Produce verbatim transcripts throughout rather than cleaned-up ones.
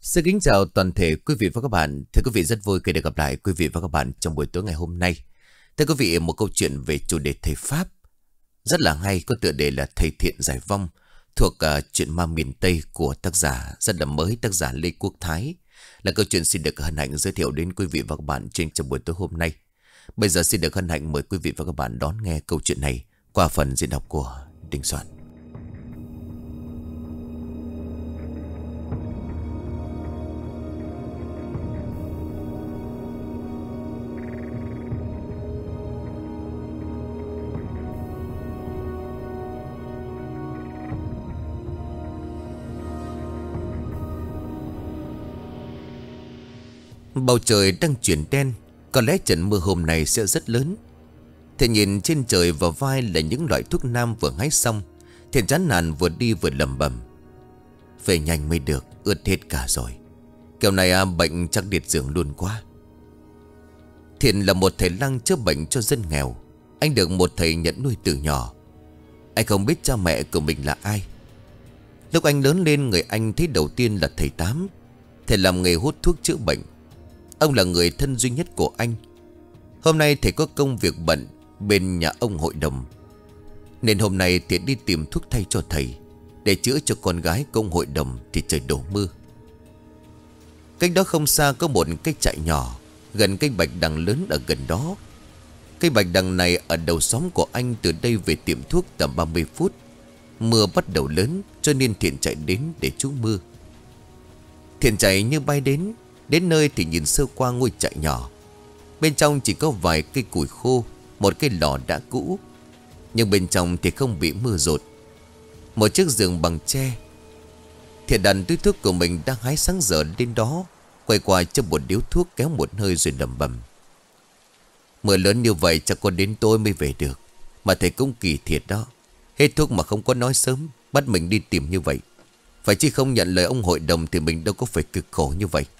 Xin kính chào toàn thể quý vị và các bạn. Thưa quý vị, rất vui khi được gặp lại quý vị và các bạn trong buổi tối ngày hôm nay. Thưa quý vị, một câu chuyện về chủ đề thầy Pháp rất là hay, có tựa đề là Thầy Thiện Giải Vong, thuộc uh, truyện ma miền Tây của tác giả rất là mới, tác giả Lê Quốc Thái. Là câu chuyện xin được hân hạnh giới thiệu đến quý vị và các bạn trên trong buổi tối hôm nay. Bây giờ xin được hân hạnh mời quý vị và các bạn đón nghe câu chuyện này qua phần diễn đọc của Đình Soạn. Bầu trời đang chuyển đen, có lẽ trận mưa hôm nay sẽ rất lớn. Thầy nhìn trên trời và vai là những loại thuốc nam vừa hái xong. Thiện chán nản vừa đi vừa lẩm bẩm: về nhanh mới được, ướt hết cả rồi. Kiểu này à, bệnh chắc liệt giường luôn quá. Thiện là một thầy lang chữa bệnh cho dân nghèo. Anh được một thầy nhận nuôi từ nhỏ. Anh không biết cha mẹ của mình là ai. Lúc anh lớn lên, người anh thấy đầu tiên là thầy Tám. Thầy làm nghề hút thuốc chữa bệnh. Ông là người thân duy nhất của anh. Hôm nay thầy có công việc bận bên nhà ông hội đồng, nên hôm nay Thiện đi tìm thuốc thay cho thầy, để chữa cho con gái của ông hội đồng thì trời đổ mưa. Cách đó không xa có một cái trại nhỏ, gần cây bạch đằng lớn ở gần đó. Cây bạch đằng này ở đầu xóm của anh, từ đây về tiệm thuốc tầm ba mươi phút. Mưa bắt đầu lớn cho nên Thiện chạy đến để trú mưa. Thiện chạy như bay đến. Đến nơi thì nhìn sơ qua ngôi trại nhỏ. Bên trong chỉ có vài cây củi khô, một cái lò đã cũ, nhưng bên trong thì không bị mưa dột. Một chiếc giường bằng tre. Thiện đặt túi thuốc của mình đang hái sáng giờ lên đó, quay qua cho một điếu thuốc, kéo một hơi rồi lẩm bẩm: mưa lớn như vậy chắc có đến tôi mới về được. Mà thầy cũng kỳ thiệt đó, hết thuốc mà không có nói sớm, bắt mình đi tìm như vậy. Phải chi không nhận lời ông hội đồng thì mình đâu có phải cực khổ như vậy.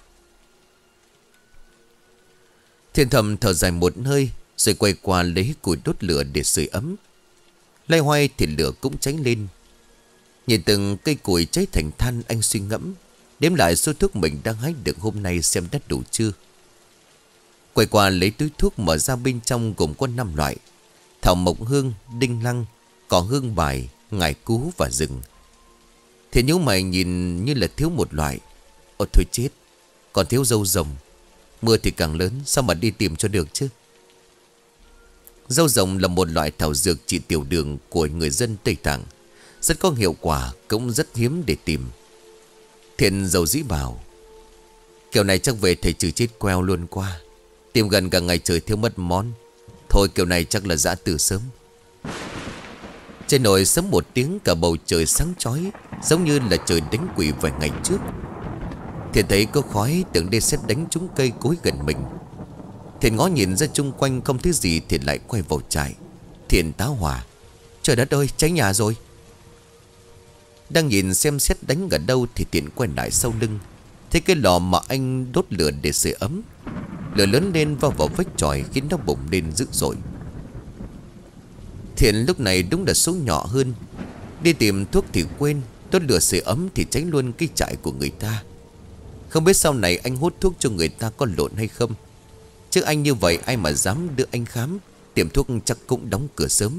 Thiện thầm thở dài một hơi, rồi quay qua lấy củi đốt lửa để sưởi ấm. Loay hoay thì lửa cũng cháy lên. Nhìn từng cây củi cháy thành than, anh suy ngẫm, đếm lại số thuốc mình đang hái được hôm nay xem đã đủ chưa. Quay qua lấy túi thuốc, mở ra bên trong gồm có năm loại: thảo mộc hương, đinh lăng, cỏ hương bài, ngải cứu và rừng. Thì nhíu mày nhìn như là thiếu một loại. Ôi thôi chết, còn thiếu dâu rồng. Mưa thì càng lớn, sao mà đi tìm cho được chứ. Dâu rồng là một loại thảo dược trị tiểu đường của người dân Tây Tạng, rất có hiệu quả, cũng rất hiếm để tìm. Thiện dầu dĩ bảo: kiểu này chắc về thầy trừ chết queo luôn qua. Tìm gần cả ngày trời thiếu mất món. Thôi kiểu này chắc là dã từ sớm. Trên nồi sớm một tiếng, cả bầu trời sáng chói, giống như là trời đánh quỷ vài ngày trước. Thiện thấy có khói, tưởng đây xét đánh trúng cây cối gần mình. Thiện ngó nhìn ra chung quanh không thấy gì thì lại quay vào trại. Thiện táo hỏa: trời đất ơi, cháy nhà rồi. Đang nhìn xem xét đánh ở đâu thì Thiện quay lại sau lưng, thấy cái lò mà anh đốt lửa để sưởi ấm. Lửa lớn lên vào vào vách chòi, khiến nó bùng lên dữ dội. Thiện lúc này đúng là số nhỏ hơn. Đi tìm thuốc thì quên, đốt lửa sưởi ấm thì cháy luôn cái trại của người ta. Không biết sau này anh hút thuốc cho người ta có lộn hay không. Chứ anh như vậy ai mà dám đưa anh khám. Tiệm thuốc chắc cũng đóng cửa sớm.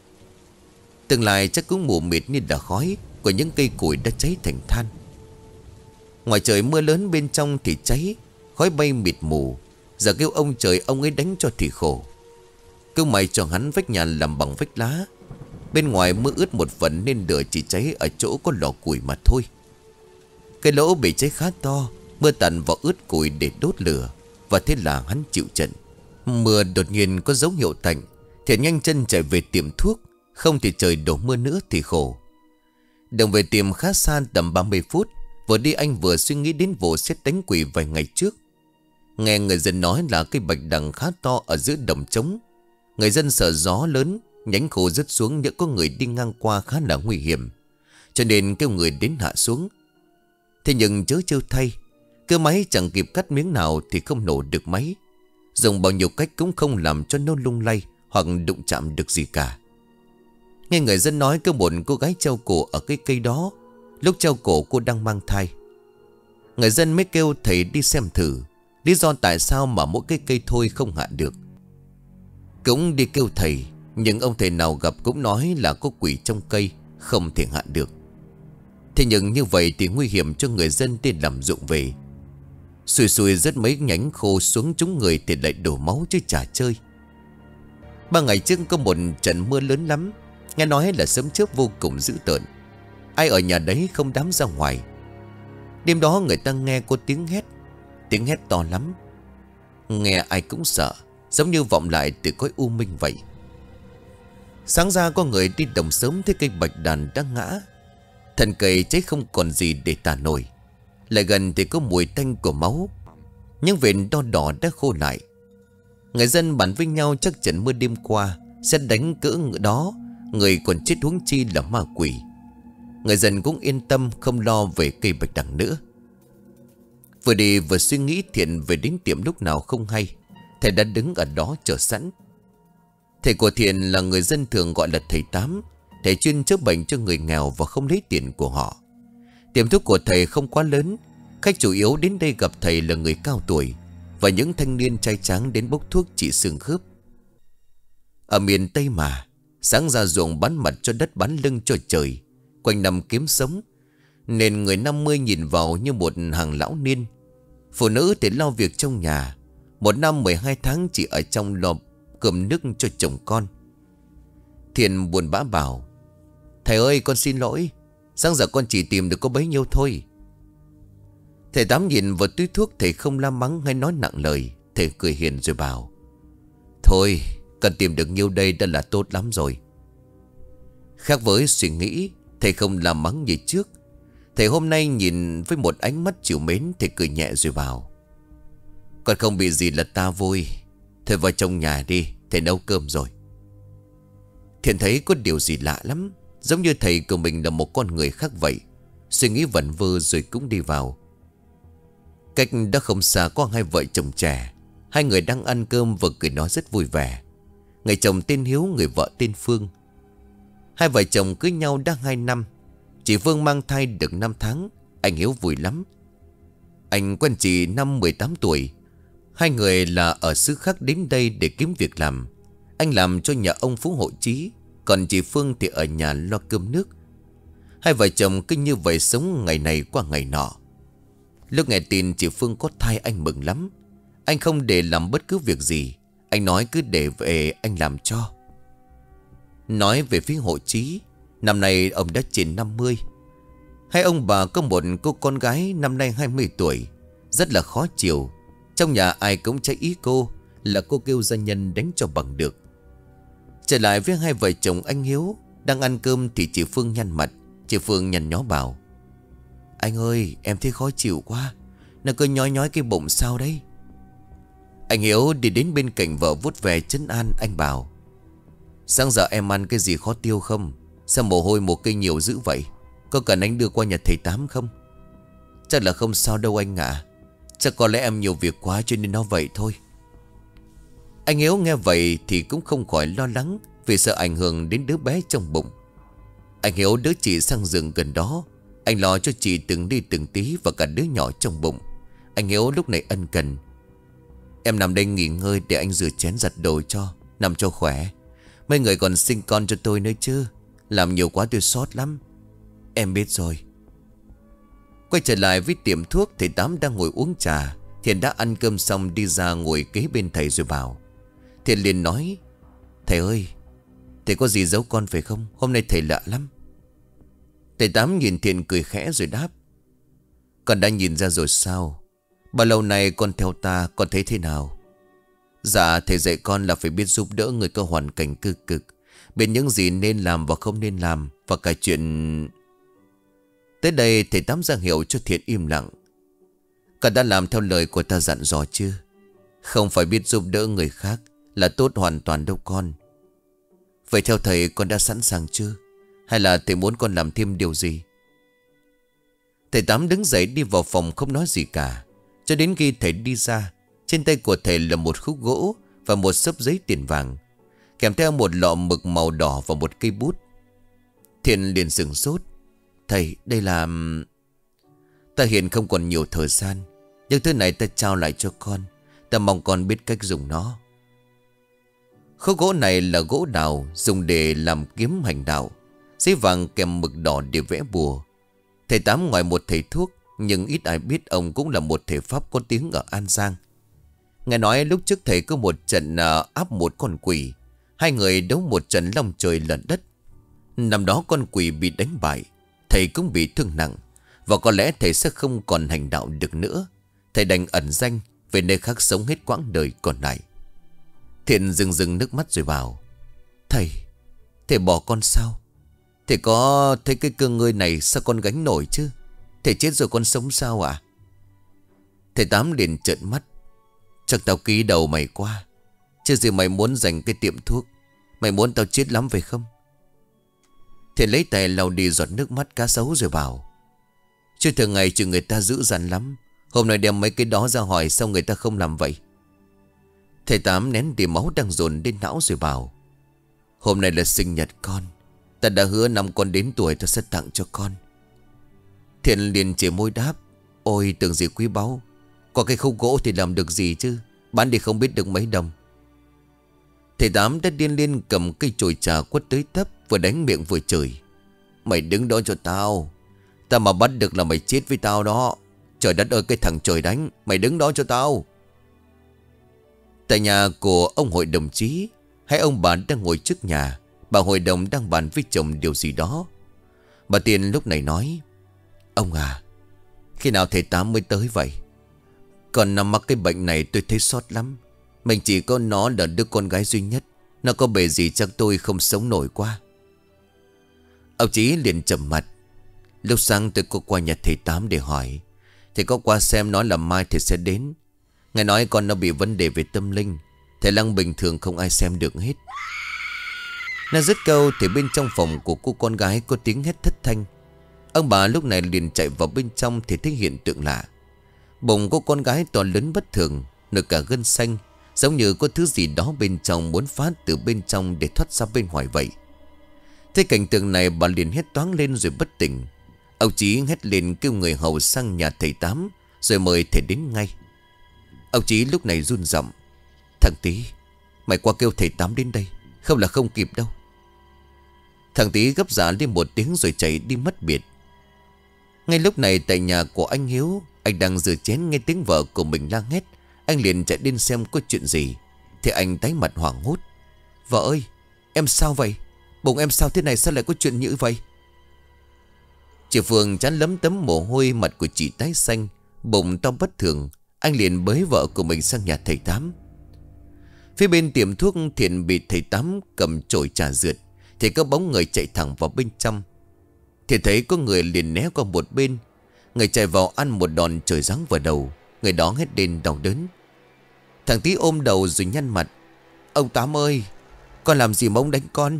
Tương lai chắc cũng mù mịt như đà khói của những cây củi đã cháy thành than. Ngoài trời mưa lớn, bên trong thì cháy, khói bay mịt mù. Giờ kêu ông trời ông ấy đánh cho thì khổ. Kêu mày cho hắn vách nhà làm bằng vách lá. Bên ngoài mưa ướt một phần nên lửa chỉ cháy ở chỗ có lò củi mà thôi. Cái lỗ bị cháy khá to, mưa tàn vào ướt củi để đốt lửa. Và thế là hắn chịu trận. Mưa đột nhiên có dấu hiệu tạnh. Thiện nhanh chân chạy về tiệm thuốc, không thì trời đổ mưa nữa thì khổ. Đường về tiệm khá xa, tầm ba mươi phút. Vừa đi anh vừa suy nghĩ đến vụ xét đánh quỷ vài ngày trước. Nghe người dân nói là cây bạch đằng khá to ở giữa đồng trống. Người dân sợ gió lớn, nhánh khô rớt xuống, nhỡ có người đi ngang qua khá là nguy hiểm, cho nên kêu người đến hạ xuống. Thế nhưng chớ trêu thay, cơ máy chẳng kịp cắt miếng nào thì không nổ được máy. Dùng bao nhiêu cách cũng không làm cho nó lung lay hoặc đụng chạm được gì cả. Nghe người dân nói có một cô gái treo cổ ở cái cây đó. Lúc treo cổ cô đang mang thai. Người dân mới kêu thầy đi xem thử lý do tại sao mà mỗi cái cây thôi không hạ được. Cũng đi kêu thầy, nhưng ông thầy nào gặp cũng nói là có quỷ trong cây, không thể hạ được. Thế nhưng như vậy thì nguy hiểm cho người dân đi làm ruộng về. Xùi xùi rất mấy nhánh khô xuống trúng người thì lại đổ máu chứ chả chơi. Ba ngày trước có một trận mưa lớn lắm, nghe nói là sấm chớp vô cùng dữ tợn. Ai ở nhà đấy không dám ra ngoài. Đêm đó người ta nghe có tiếng hét, tiếng hét to lắm. Nghe ai cũng sợ, giống như vọng lại từ cõi u minh vậy. Sáng ra có người đi đồng sớm thấy cây bạch đàn đã ngã. Thân cây cháy không còn gì để tả nổi. Lại gần thì có mùi tanh của máu. Những vệt đo đỏ đã khô lại. Người dân bàn với nhau chắc trận mưa đêm qua sẽ đánh cỡ ngựa đó, người còn chết huống chi là ma quỷ. Người dân cũng yên tâm không lo về cây bạch đằng nữa. Vừa đi vừa suy nghĩ Thiện về đến tiệm lúc nào không hay. Thầy đã đứng ở đó chờ sẵn. Thầy của Thiện là người dân thường gọi là thầy Tám. Thầy chuyên chữa bệnh cho người nghèo và không lấy tiền của họ. Tiệm thuốc của thầy không quá lớn. Khách chủ yếu đến đây gặp thầy là người cao tuổi và những thanh niên trai tráng đến bốc thuốc trị xương khớp. Ở miền Tây mà, sáng ra ruộng bán mặt cho đất bán lưng cho trời, quanh năm kiếm sống, nên người năm mươi nhìn vào như một hàng lão niên. Phụ nữ thì lo việc trong nhà, một năm mười hai tháng chỉ ở trong lo cơm nước cho chồng con. Thiện buồn bã bảo: thầy ơi, con xin lỗi, sáng giờ con chỉ tìm được có bấy nhiêu thôi. Thầy Tám nhìn vào túi thuốc, thầy không la mắng hay nói nặng lời. Thầy cười hiền rồi bảo: thôi, cần tìm được nhiêu đây đã là tốt lắm rồi. Khác với suy nghĩ, thầy không la mắng như trước. Thầy hôm nay nhìn với một ánh mắt trìu mến. Thầy cười nhẹ rồi bảo: con không bị gì là ta vui. Thôi vào trong nhà đi, thầy nấu cơm rồi. Thiện thấy có điều gì lạ lắm, giống như thầy của mình là một con người khác vậy. Suy nghĩ vẩn vơ rồi cũng đi vào. Cách đó không xa có hai vợ chồng trẻ. Hai người đang ăn cơm và cười nói rất vui vẻ. Người chồng tên Hiếu, người vợ tên Phương. Hai vợ chồng cưới nhau đã hai năm. Chị Phương mang thai được năm tháng. Anh Hiếu vui lắm. Anh quen chị năm mười tám tuổi. Hai người là ở xứ khác đến đây để kiếm việc làm. Anh làm cho nhà ông Phú Hộ Chí, còn chị Phương thì ở nhà lo cơm nước. Hai vợ chồng cứ như vậy sống ngày này qua ngày nọ. Lúc nghe tin chị Phương có thai, anh mừng lắm. Anh không để làm bất cứ việc gì. Anh nói cứ để về anh làm cho. Nói về phía Hộ Chí, năm nay ông đã trên năm mươi. Hai ông bà có một cô con gái năm nay hai mươi tuổi, rất là khó chịu. Trong nhà ai cũng trái ý cô, là cô kêu gia nhân đánh cho bằng được. Trở lại với hai vợ chồng anh Hiếu, đang ăn cơm thì chị Phương nhăn mặt. Chị Phương nhăn nhó bảo: anh ơi, em thấy khó chịu quá, nó cứ nhói nhói cái bụng sao đấy. Anh Hiếu đi đến bên cạnh vợ vuốt về trấn an. Anh bảo: sáng giờ em ăn cái gì khó tiêu không? Sao mồ hôi một cây nhiều dữ vậy? Có cần anh đưa qua nhà thầy Tám không? Chắc là không sao đâu anh ạ. Chắc có lẽ em nhiều việc quá cho nên nó vậy thôi. Anh Hiếu nghe vậy thì cũng không khỏi lo lắng, vì sợ ảnh hưởng đến đứa bé trong bụng. Anh Hiếu đỡ chị sang giường gần đó. Anh lo cho chị từng đi từng tí và cả đứa nhỏ trong bụng. Anh Hiếu lúc này ân cần: em nằm đây nghỉ ngơi để anh rửa chén giặt đồ cho, nằm cho khỏe. Mấy người còn sinh con cho tôi nữa chứ, làm nhiều quá tôi sót lắm. Em biết rồi. Quay trở lại với tiệm thuốc, thầy Tám đang ngồi uống trà. Thiện đã ăn cơm xong đi ra ngồi kế bên thầy rồi bảo. Thiện liền nói: thầy ơi, thầy có gì giấu con phải không? Hôm nay thầy lạ lắm. Thầy Tám nhìn Thiện cười khẽ rồi đáp: con đã nhìn ra rồi sao? Bao lâu nay con theo ta, con thấy thế nào? Dạ, thầy dạy con là phải biết giúp đỡ người có hoàn cảnh cơ cực, biết những gì nên làm và không nên làm, và cả chuyện... Tới đây thầy Tám ra hiệu cho Thiện im lặng. Con đã làm theo lời của ta dặn dò chưa? Không phải biết giúp đỡ người khác là tốt hoàn toàn đâu con. Vậy theo thầy con đã sẵn sàng chưa? Hay là thầy muốn con làm thêm điều gì? Thầy Tám đứng dậy đi vào phòng không nói gì cả. Cho đến khi thầy đi ra, trên tay của thầy là một khúc gỗ và một xấp giấy tiền vàng, kèm theo một lọ mực màu đỏ và một cây bút. Thiện liền sửng sốt: thầy, đây là... Ta hiện không còn nhiều thời gian, nhưng thứ này ta trao lại cho con. Ta mong con biết cách dùng nó. Khúc gỗ này là gỗ đào, dùng để làm kiếm hành đạo. Giấy vàng kèm mực đỏ để vẽ bùa. Thầy Tám ngoài một thầy thuốc, nhưng ít ai biết ông cũng là một thầy pháp có tiếng ở An Giang. Nghe nói lúc trước thầy có một trận áp một con quỷ. Hai người đấu một trận long trời lở đất. Năm đó con quỷ bị đánh bại, thầy cũng bị thương nặng, và có lẽ thầy sẽ không còn hành đạo được nữa. Thầy đành ẩn danh về nơi khác sống hết quãng đời còn lại. Thiện rưng rưng nước mắt rồi bảo: Thầy, thầy bỏ con sao? Thầy có thấy cái cơ ngơi này sao con gánh nổi chứ? Thầy chết rồi con sống sao ạ? Thầy Tám liền trợn mắt: Chắc tao ký đầu mày qua, chứ gì mày muốn dành cái tiệm thuốc. Mày muốn tao chết lắm phải không? Thiện lấy tay lau đi giọt nước mắt cá sấu rồi bảo: Chứ thường ngày chừng người ta dữ dằn lắm. Hôm nay đem mấy cái đó ra hỏi sao người ta không làm vậy? Thầy Tám nén đi máu đang dồn đến não rồi bảo: Hôm nay là sinh nhật con. Ta đã hứa năm con đến tuổi ta sẽ tặng cho con. Thiện liền chỉ môi đáp: Ôi tưởng gì quý báu. Có cái khúc gỗ thì làm được gì chứ? Bán đi không biết được mấy đồng. Thầy Tám đã điên lên cầm cây chổi trà quất tới tấp, vừa đánh miệng vừa chửi: Mày đứng đó cho tao. Ta mà bắt được là mày chết với tao đó. Trời đất ơi, cái thằng trời đánh. Mày đứng đó cho tao. Tại nhà của ông hội đồng chí, hai ông bà đang ngồi trước nhà. Bà hội đồng đang bàn với chồng điều gì đó. Bà Tiền lúc này nói: Ông à, khi nào thầy Tám mới tới vậy? Còn nằm mắc cái bệnh này tôi thấy xót lắm. Mình chỉ có nó là đứa con gái duy nhất. Nó có bề gì chắc tôi không sống nổi qua. Ông Chí liền trầm mặt: Lúc sáng tôi có qua nhà thầy Tám để hỏi. Thầy có qua xem nó là mai thầy sẽ đến. Nghe nói con nó bị vấn đề về tâm linh. Thầy Lăng bình thường không ai xem được hết. Nó dứt câu thì bên trong phòng của cô con gái có tiếng hét thất thanh. Ông bà lúc này liền chạy vào bên trong thì thấy hiện tượng lạ. Bụng cô con gái to lớn bất thường, nổi cả gân xanh, giống như có thứ gì đó bên trong muốn phát từ bên trong để thoát ra bên ngoài vậy. Thấy cảnh tượng này bà liền hét toáng lên rồi bất tỉnh. Ông Chí hét lên kêu người hầu sang nhà thầy Tám, rồi mời thầy đến ngay. Ông Chí lúc này run giọng: Thằng Tí, mày qua kêu thầy Tám đến đây, không là không kịp đâu. Thằng Tí gấp giả lên một tiếng rồi chạy đi mất biệt. Ngay lúc này tại nhà của anh Hiếu, anh đang rửa chén nghe tiếng vợ của mình la hét. Anh liền chạy đến xem có chuyện gì. Thì anh tái mặt hoảng hốt: Vợ ơi, em sao vậy? Bụng em sao thế này, sao lại có chuyện như vậy? Chị Phương chán lấm tấm mồ hôi, mặt của chị tái xanh, bụng to bất thường. Anh liền bới vợ của mình sang nhà thầy Tám. Phía bên tiệm thuốc, Thiện bị thầy Tám cầm chổi trà rượt thì có bóng người chạy thẳng vào bên trong. Thì thấy có người liền né qua một bên. Người chạy vào ăn một đòn trời giáng vào đầu. Người đó hét lên đau đớn. Thằng Tí ôm đầu rồi nhăn mặt: Ông Tám ơi, con làm gì mà ông đánh con?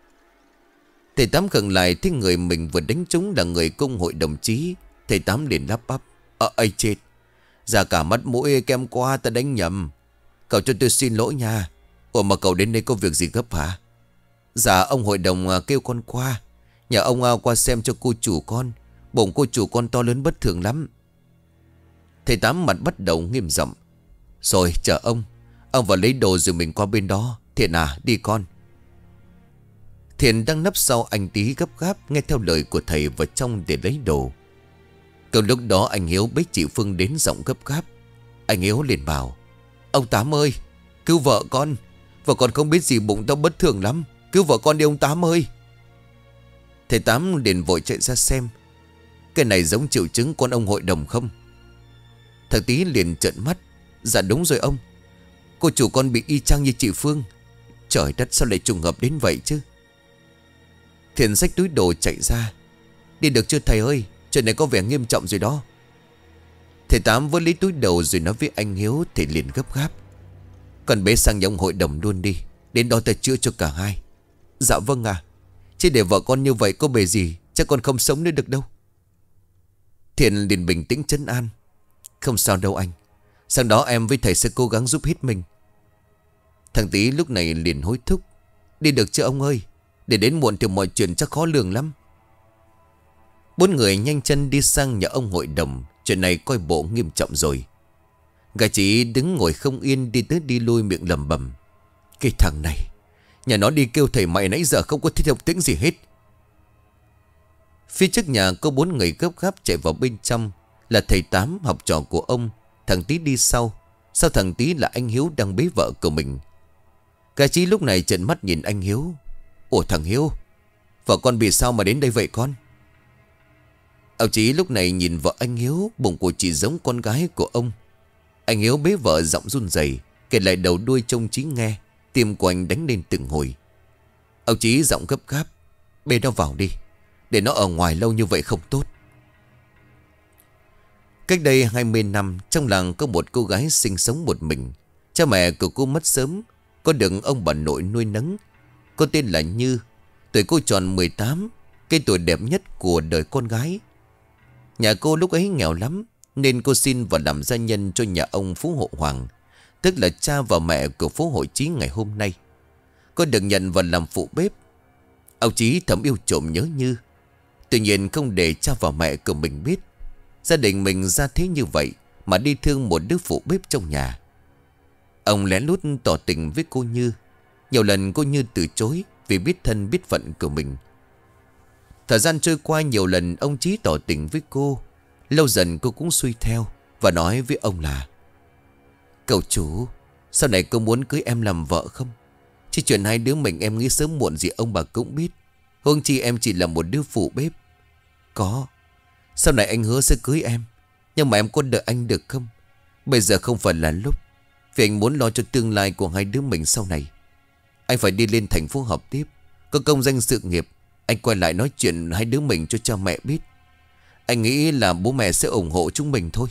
Thầy Tám khựng lại, thấy người mình vừa đánh trúng là người công hội đồng chí. Thầy Tám liền lắp bắp: Ờ ây chết, ra cả mắt mũi kem qua, ta đánh nhầm. Cậu cho tôi xin lỗi nha. Ủa mà cậu đến đây có việc gì gấp hả? Dạ ông hội đồng kêu con qua. Nhờ ông qua xem cho cô chủ con. Bụng cô chủ con to lớn bất thường lắm. Thầy Tám mặt bắt đầu nghiêm giọng: Rồi chờ ông. Ông vào lấy đồ rồi mình qua bên đó. Thiện à, đi con. Thiện đang nấp sau anh Tí gấp gáp nghe theo lời của thầy vào trong để lấy đồ. Câu lúc đó anh Hiếu bế chị Phương đến giọng gấp gáp. Anh Hiếu liền bảo: Ông Tám ơi, cứu vợ con. Vợ con không biết gì, bụng tao bất thường lắm. Cứu vợ con đi ông Tám ơi. Thầy Tám liền vội chạy ra xem. Cái này giống triệu chứng con ông hội đồng không? Thằng Tí liền trợn mắt: Dạ đúng rồi ông. Cô chủ con bị y chang như chị Phương. Trời đất, sao lại trùng hợp đến vậy chứ? Thiện xách túi đồ chạy ra: Đi được chưa thầy ơi, chuyện này có vẻ nghiêm trọng rồi đó. Thầy Tám vớ lấy túi đồ rồi nói với anh Hiếu. Thì liền gấp gáp: Còn bế sang nhà ông hội đồng luôn đi. Đến đó ta chữa cho cả hai. Dạ vâng à. Chứ để vợ con như vậy có bề gì, chắc con không sống nữa được đâu. Thiện liền bình tĩnh trấn an: Không sao đâu anh. Sáng đó em với thầy sẽ cố gắng giúp hết mình. Thằng Tí lúc này liền hối thúc: Đi được chưa ông ơi? Để đến muộn thì mọi chuyện chắc khó lường lắm. Bốn người nhanh chân đi sang nhà ông hội đồng. Chuyện này coi bộ nghiêm trọng rồi. Gã Chí đứng ngồi không yên, đi tới đi lui miệng lầm bầm: cái thằng này, nhà nó đi kêu thầy mày nãy giờ không có thích động tĩnh gì hết. Phía trước nhà có bốn người gấp gáp chạy vào bên trong. Là thầy Tám, học trò của ông. Thằng Tí đi sau. Sau thằng Tí là anh Hiếu đang bế vợ của mình. Gã Chí lúc này trợn mắt nhìn anh Hiếu: ủa thằng Hiếu, vợ con bị sao mà đến đây vậy con? Ông Chí lúc này nhìn vợ anh Hiếu, bụng của chị giống con gái của ông. Anh Hiếu bế vợ giọng run rẩy kể lại đầu đuôi trông Chí nghe. Tim của anh đánh lên từng hồi. Ông Chí giọng gấp gáp: bê nó vào đi, để nó ở ngoài lâu như vậy không tốt. Cách đây hai mươi năm, trong làng có một cô gái sinh sống một mình. Cha mẹ của cô mất sớm, có được ông bà nội nuôi nấng. Cô tên là Như. Tuổi cô tròn mười tám, cái tuổi đẹp nhất của đời con gái. Nhà cô lúc ấy nghèo lắm, nên cô xin vào làm gia nhân cho nhà ông Phú Hộ Hoàng, tức là cha và mẹ của Phú Hộ Chí ngày hôm nay. Cô được nhận vào làm phụ bếp. Ông Chí thầm yêu trộm nhớ Như. Tuy nhiên không để cha và mẹ của mình biết gia đình mình ra thế như vậy mà đi thương một đứa phụ bếp trong nhà. Ông lén lút tỏ tình với cô Như. Nhiều lần cô Như từ chối vì biết thân biết phận của mình. Thời gian trôi qua, nhiều lần ông Chí tỏ tình với cô. Lâu dần cô cũng xuôi theo và nói với ông là: cậu chủ, sau này cô muốn cưới em làm vợ không? Chỉ chuyện hai đứa mình em nghĩ sớm muộn gì ông bà cũng biết. Huống chi em chỉ là một đứa phụ bếp. Có, sau này anh hứa sẽ cưới em, nhưng mà em có đợi anh được không? Bây giờ không phải là lúc, vì anh muốn lo cho tương lai của hai đứa mình sau này. Anh phải đi lên thành phố học tiếp, có công danh sự nghiệp. Anh quay lại nói chuyện hai đứa mình cho cha mẹ biết. Anh nghĩ là bố mẹ sẽ ủng hộ chúng mình thôi.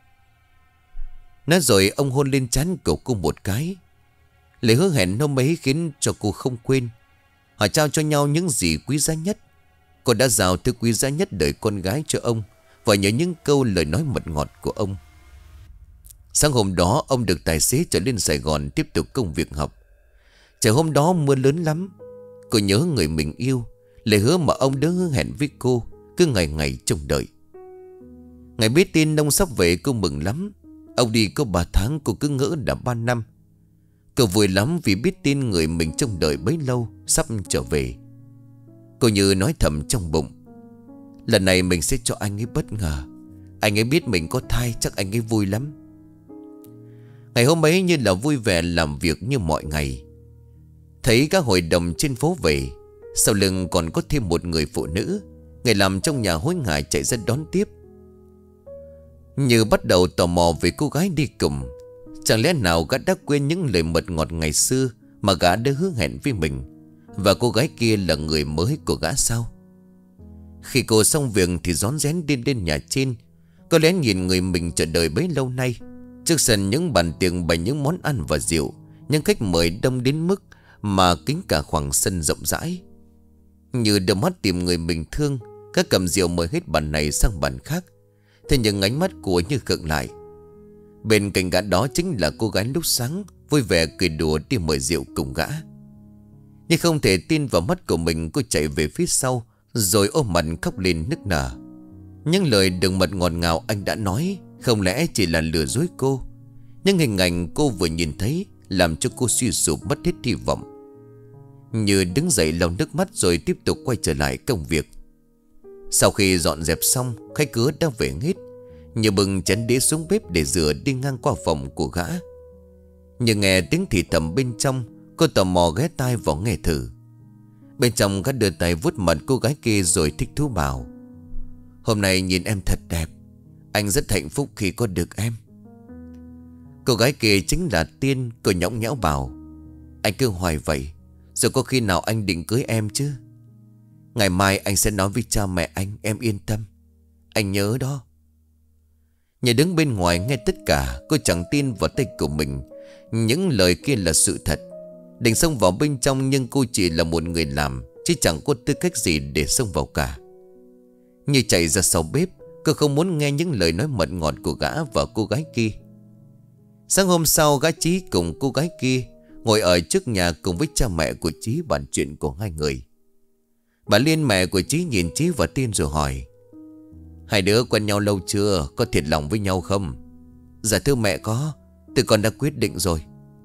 Nói rồi ông hôn lên trán của cô một cái. Lời hứa hẹn hôm ấy khiến cho cô không quên. Họ trao cho nhau những gì quý giá nhất. Cô đã giao thứ quý giá nhất đời con gái cho ông, và nhớ những câu lời nói mật ngọt của ông. Sáng hôm đó ông được tài xế trở lên Sài Gòn tiếp tục công việc học. Trời hôm đó mưa lớn lắm. Cô nhớ người mình yêu, lời hứa mà ông đã hứa hẹn với cô, cứ ngày ngày trông đợi. Ngày biết tin ông sắp về cô mừng lắm. Ông đi có ba tháng, cô cứ ngỡ đã ba năm. Cô vui lắm vì biết tin người mình trông đợi bấy lâu sắp trở về. Cô như nói thầm trong bụng: lần này mình sẽ cho anh ấy bất ngờ. Anh ấy biết mình có thai, chắc anh ấy vui lắm. Ngày hôm ấy như là vui vẻ làm việc như mọi ngày. Thấy các hội đồng trên phố về, sau lưng còn có thêm một người phụ nữ, người làm trong nhà hối hả chạy ra đón tiếp. Như bắt đầu tò mò về cô gái đi cùng. Chẳng lẽ nào gã đã quên những lời mật ngọt ngày xưa mà gã đã hứa hẹn với mình, và cô gái kia là người mới của gã sao? Khi cô xong việc thì rón rén đi lên nhà trên. Cô lén nhìn người mình chờ đợi bấy lâu nay. Trước sân những bàn tiệc bày những món ăn và rượu, những khách mời đông đến mức mà kín cả khoảng sân rộng rãi. Như đưa mắt tìm người mình thương, các cầm rượu mời hết bàn này sang bàn khác. Thế nhưng ánh mắt của Như khựng lại. Bên cạnh gã đó chính là cô gái lúc sáng vui vẻ cười đùa đi mời rượu cùng gã. Nhưng không thể tin vào mắt của mình, cô chạy về phía sau rồi ôm mặt khóc lên nức nở. Những lời đừng mật ngọt ngào anh đã nói không lẽ chỉ là lừa dối cô? Nhưng hình ảnh cô vừa nhìn thấy làm cho cô suy sụp mất hết hy vọng. Như đứng dậy lau nước mắt rồi tiếp tục quay trở lại công việc. Sau khi dọn dẹp xong, khách cửa đã về hết. Như bừng chén đĩa xuống bếp để rửa, đi ngang qua phòng của gã. Như nghe tiếng thì thầm bên trong, cô tò mò ghé tai vào nghe thử. Bên trong gã đưa tay vuốt mặt cô gái kia rồi thích thú bảo: hôm nay nhìn em thật đẹp, anh rất hạnh phúc khi có được em. Cô gái kia chính là Tiên. Cô nhõng nhẽo bảo: anh cứ hoài vậy, rồi có khi nào anh định cưới em chứ? Ngày mai anh sẽ nói với cha mẹ anh, em yên tâm. Anh nhớ đó. Nhà đứng bên ngoài nghe tất cả, cô chẳng tin vào tay của mình. Những lời kia là sự thật. Định xông vào bên trong, nhưng cô chỉ là một người làm, chứ chẳng có tư cách gì để xông vào cả. Như chạy ra sau bếp, cô không muốn nghe những lời nói mật ngọt của gã và cô gái kia. Sáng hôm sau, gã Chí cùng cô gái kia ngồi ở trước nhà cùng với cha mẹ của Chí bàn chuyện của hai người. Bà Liên, mẹ của Chí, nhìn Chí và Tiên rồi hỏi: Hai đứa quen nhau lâu chưa? Có thiệt lòng với nhau không? Dạ thưa mẹ có. Tụi con đã quyết định rồi.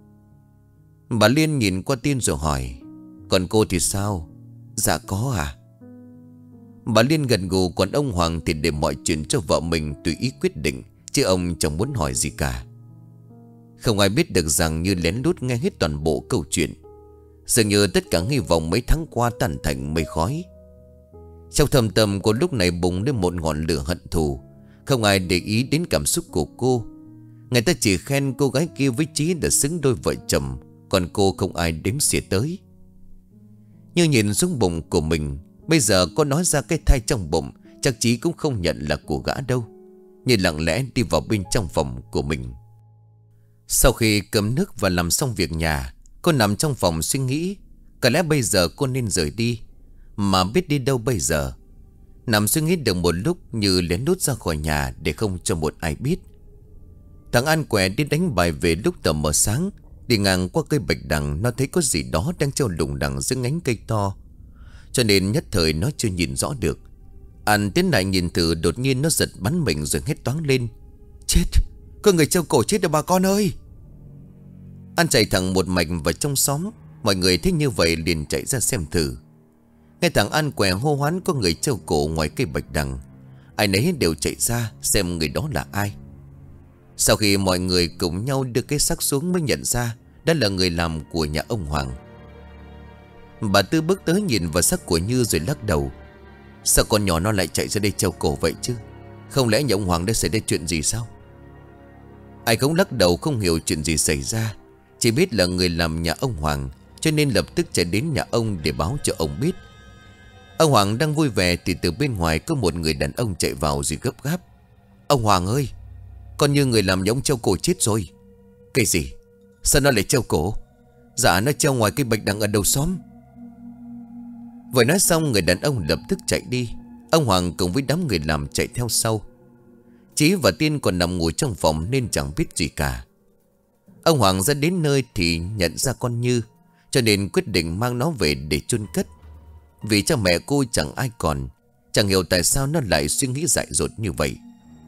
Bà Liên nhìn qua tin rồi hỏi: Còn cô thì sao? Dạ có à? Bà Liên gật gù. Còn ông Hoàng thì để mọi chuyện cho vợ mình tùy ý quyết định, chứ ông chẳng muốn hỏi gì cả. Không ai biết được rằng Như lén lút nghe hết toàn bộ câu chuyện. Dường như tất cả hy vọng mấy tháng qua tan thành mây khói. Trong thâm tâm cô lúc này bùng lên một ngọn lửa hận thù. Không ai để ý đến cảm xúc của cô. Người ta chỉ khen cô gái kia với Chí đã xứng đôi vợ chồng, còn cô không ai đếm xỉa tới. Như nhìn xuống bụng của mình. Bây giờ có nói ra cái thai trong bụng, chắc Chí cũng không nhận là của gã đâu. Như lặng lẽ đi vào bên trong phòng của mình. Sau khi cơm nước và làm xong việc nhà, cô nằm trong phòng suy nghĩ. Có lẽ bây giờ cô nên rời đi, mà biết đi đâu bây giờ. Nằm suy nghĩ được một lúc, Như lén lút ra khỏi nhà để không cho một ai biết. Thằng An Què đi đánh bài về lúc tờ mờ sáng. Đi ngang qua cây bạch đằng, nó thấy có gì đó đang treo lủng đằng giữa nhánh cây to, cho nên nhất thời nó chưa nhìn rõ được. An tiến lại nhìn thử, đột nhiên nó giật bắn mình rồi hét toáng lên: Chết! Có người treo cổ chết rồi bà con ơi! An chạy thẳng một mạch vào trong xóm. Mọi người thấy như vậy liền chạy ra xem thử. Nghe thằng An Què hô hoán có người treo cổ ngoài cây bạch đằng, ai nấy đều chạy ra xem người đó là ai. Sau khi mọi người cùng nhau đưa cái xác xuống mới nhận ra đó là người làm của nhà ông Hoàng. Bà Tư bước tới nhìn vào xác của Như rồi lắc đầu: Sao con nhỏ nó lại chạy ra đây treo cổ vậy chứ? Không lẽ nhà ông Hoàng đã xảy ra chuyện gì sao? Ai cũng lắc đầu không hiểu chuyện gì xảy ra. Chỉ biết là người làm nhà ông Hoàng, cho nên lập tức chạy đến nhà ông để báo cho ông biết. Ông Hoàng đang vui vẻ thì từ bên ngoài có một người đàn ông chạy vào rồi gấp gáp: Ông Hoàng ơi, con Như người làm nhà ông treo cổ chết rồi. Cái gì? Sao nó lại treo cổ? Dạ nó treo ngoài cây bạch đằng ở đầu xóm. Vừa nói xong người đàn ông lập tức chạy đi. Ông Hoàng cùng với đám người làm chạy theo sau. Chí và Tiên còn nằm ngồi trong phòng nên chẳng biết gì cả. Ông Hoàng ra đến nơi thì nhận ra con Như, cho nên quyết định mang nó về để chôn cất. Vì cha mẹ cô chẳng ai còn. Chẳng hiểu tại sao nó lại suy nghĩ dại dột như vậy.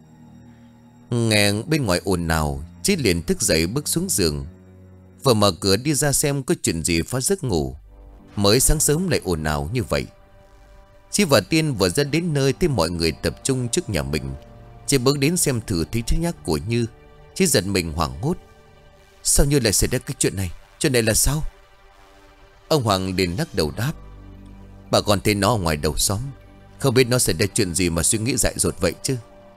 Nghe bên ngoài ồn ào, Chí liền thức dậy bước xuống giường. Vừa mở cửa đi ra xem có chuyện gì phá giấc ngủ. Mới sáng sớm lại ồn ào như vậy. Chí và Tiên vừa ra đến nơi thấy mọi người tập trung trước nhà mình. Chí bước đến xem thử thấy chiếc nhác của Như. Chí giật mình hoảng hốt: Sao Như lại xảy ra cái chuyện này? Chuyện này là sao? Ông Hoàng liền lắc đầu đáp: Bà còn thấy nó ở ngoài đầu xóm, không biết nó xảy ra chuyện gì mà suy nghĩ dại dột vậy chứ.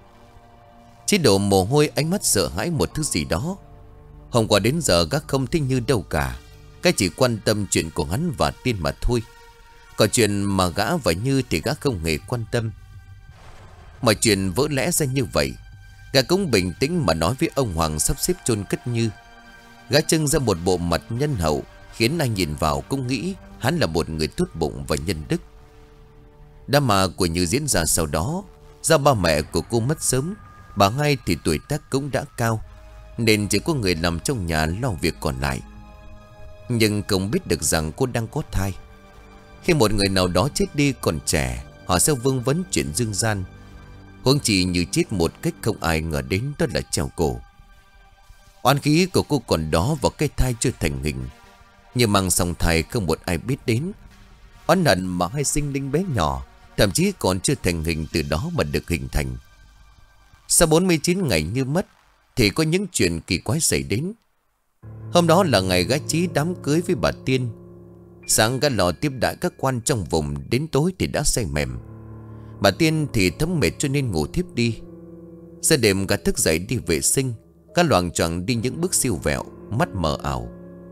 Chí đổ mồ hôi, ánh mắt sợ hãi một thứ gì đó. Hôm qua đến giờ gác không thấy Như đâu cả. Cái chỉ quan tâm chuyện của hắn và Tiên mà thôi. Còn chuyện mà gã và Như thì gã không hề quan tâm. Mọi chuyện vỡ lẽ ra như vậy. Gã cũng bình tĩnh mà nói với ông Hoàng sắp xếp chôn cất Như. Gã trưng ra một bộ mặt nhân hậu, khiến ai nhìn vào cũng nghĩ hắn là một người tốt bụng và nhân đức. Đám ma của Như diễn ra sau đó. Do ba mẹ của cô mất sớm, bà hai thì tuổi tác cũng đã cao, nên chỉ có người nằm trong nhà lo việc còn lại. Nhưng không biết được rằng cô đang có thai. Khi một người nào đó chết đi còn trẻ, họ sẽ vương vấn chuyện dương gian. Huống chi Như chết một cách không ai ngờ đến, đó là treo cổ. Oán khí của cô còn đó vào cái thai chưa thành hình, nhưng mang song thai không một ai biết đến. Oán hận mà hai sinh linh bé nhỏ, thậm chí còn chưa thành hình từ đó mà được hình thành. Sau bốn mươi chín ngày Như mất, thì có những chuyện kỳ quái xảy đến. Hôm đó là ngày gã Chí đám cưới với bà Tiên. Sáng gã lò tiếp đãi các quan trong vùng, đến tối thì đã say mềm. Bà Tiên thì thấm mệt cho nên ngủ thiếp đi. Sau đêm gã thức dậy đi vệ sinh. Gã loạng choạng đi những bước siêu vẹo, mắt mờ ảo.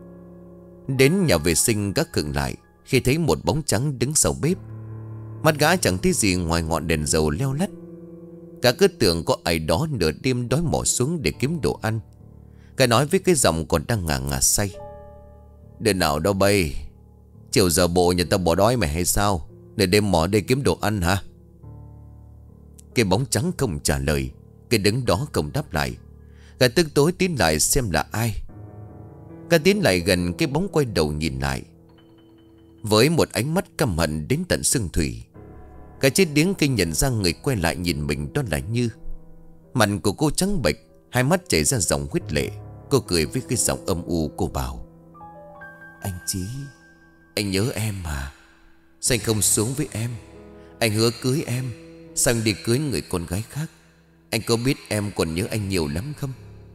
Đến nhà vệ sinh gã khựng lại khi thấy một bóng trắng đứng sau bếp. Mắt gã chẳng thấy gì ngoài ngọn đèn dầu leo lắt. Gã cứ tưởng có ai đó nửa đêm đói mò xuống để kiếm đồ ăn. Gã nói với cái giọng còn đang ngà ngà say: "Đứa nào đâu bay? Chiều giờ bộ nhà ta bỏ đói mày hay sao? Để đêm mò đây kiếm đồ ăn hả?" Cái bóng trắng không trả lời. Cái đứng đó không đáp lại. Gã tức tối tiến lại xem là ai. Gã tiến lại gần cái bóng, quay đầu nhìn lại với một ánh mắt căm hận đến tận xương thủy. Gã chết điếng khi nhận ra người quay lại nhìn mình đó là Như. Mặt của cô trắng bệch, hai mắt chảy ra dòng huyết lệ. Cô cười với cái giọng âm u. Cô bảo: Anh Chí, anh nhớ em mà. Sao anh không xuống với em? Anh hứa cưới em, sao anh đi cưới người con gái khác? Anh có biết em còn nhớ anh nhiều lắm không?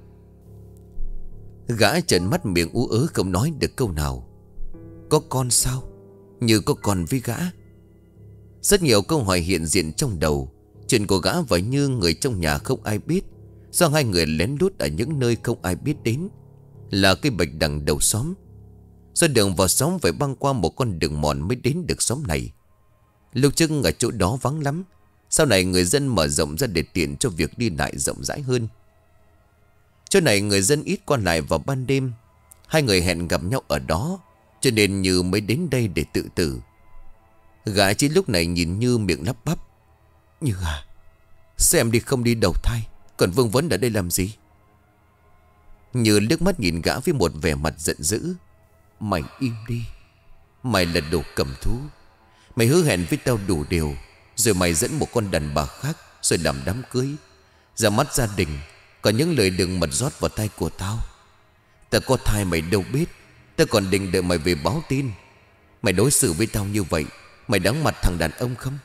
Gã trợn mắt miệng ú ớ không nói được câu nào. Có con sao? Như có con với gã? Rất nhiều câu hỏi hiện diện trong đầu. Chuyện của gã và Như người trong nhà không ai biết, do hai người lén lút ở những nơi không ai biết đến, là cây bạch đằng đầu xóm. Do đường vào xóm phải băng qua một con đường mòn mới đến được xóm này. Lúc trước ở chỗ đó vắng lắm, sau này người dân mở rộng ra để tiện cho việc đi lại rộng rãi hơn. Chỗ này người dân ít qua lại vào ban đêm. Hai người hẹn gặp nhau ở đó, cho nên Như mới đến đây để tự tử. Gã chỉ lúc này nhìn Như miệng lắp bắp: Như à, sao em đi không đi đầu thai, còn vương vấn ở đây làm gì? Như liếc mắt nhìn gã với một vẻ mặt giận dữ: Mày im đi. Mày là đồ cầm thú. Mày hứa hẹn với tao đủ điều, rồi mày dẫn một con đàn bà khác rồi làm đám cưới, ra mắt gia đình, còn những lời đừng mật rót vào tay của tao. Tao có thai mày đâu biết. Tao còn định đợi mày về báo tin. Mày đối xử với tao như vậy, mày đáng mặt thằng đàn ông không?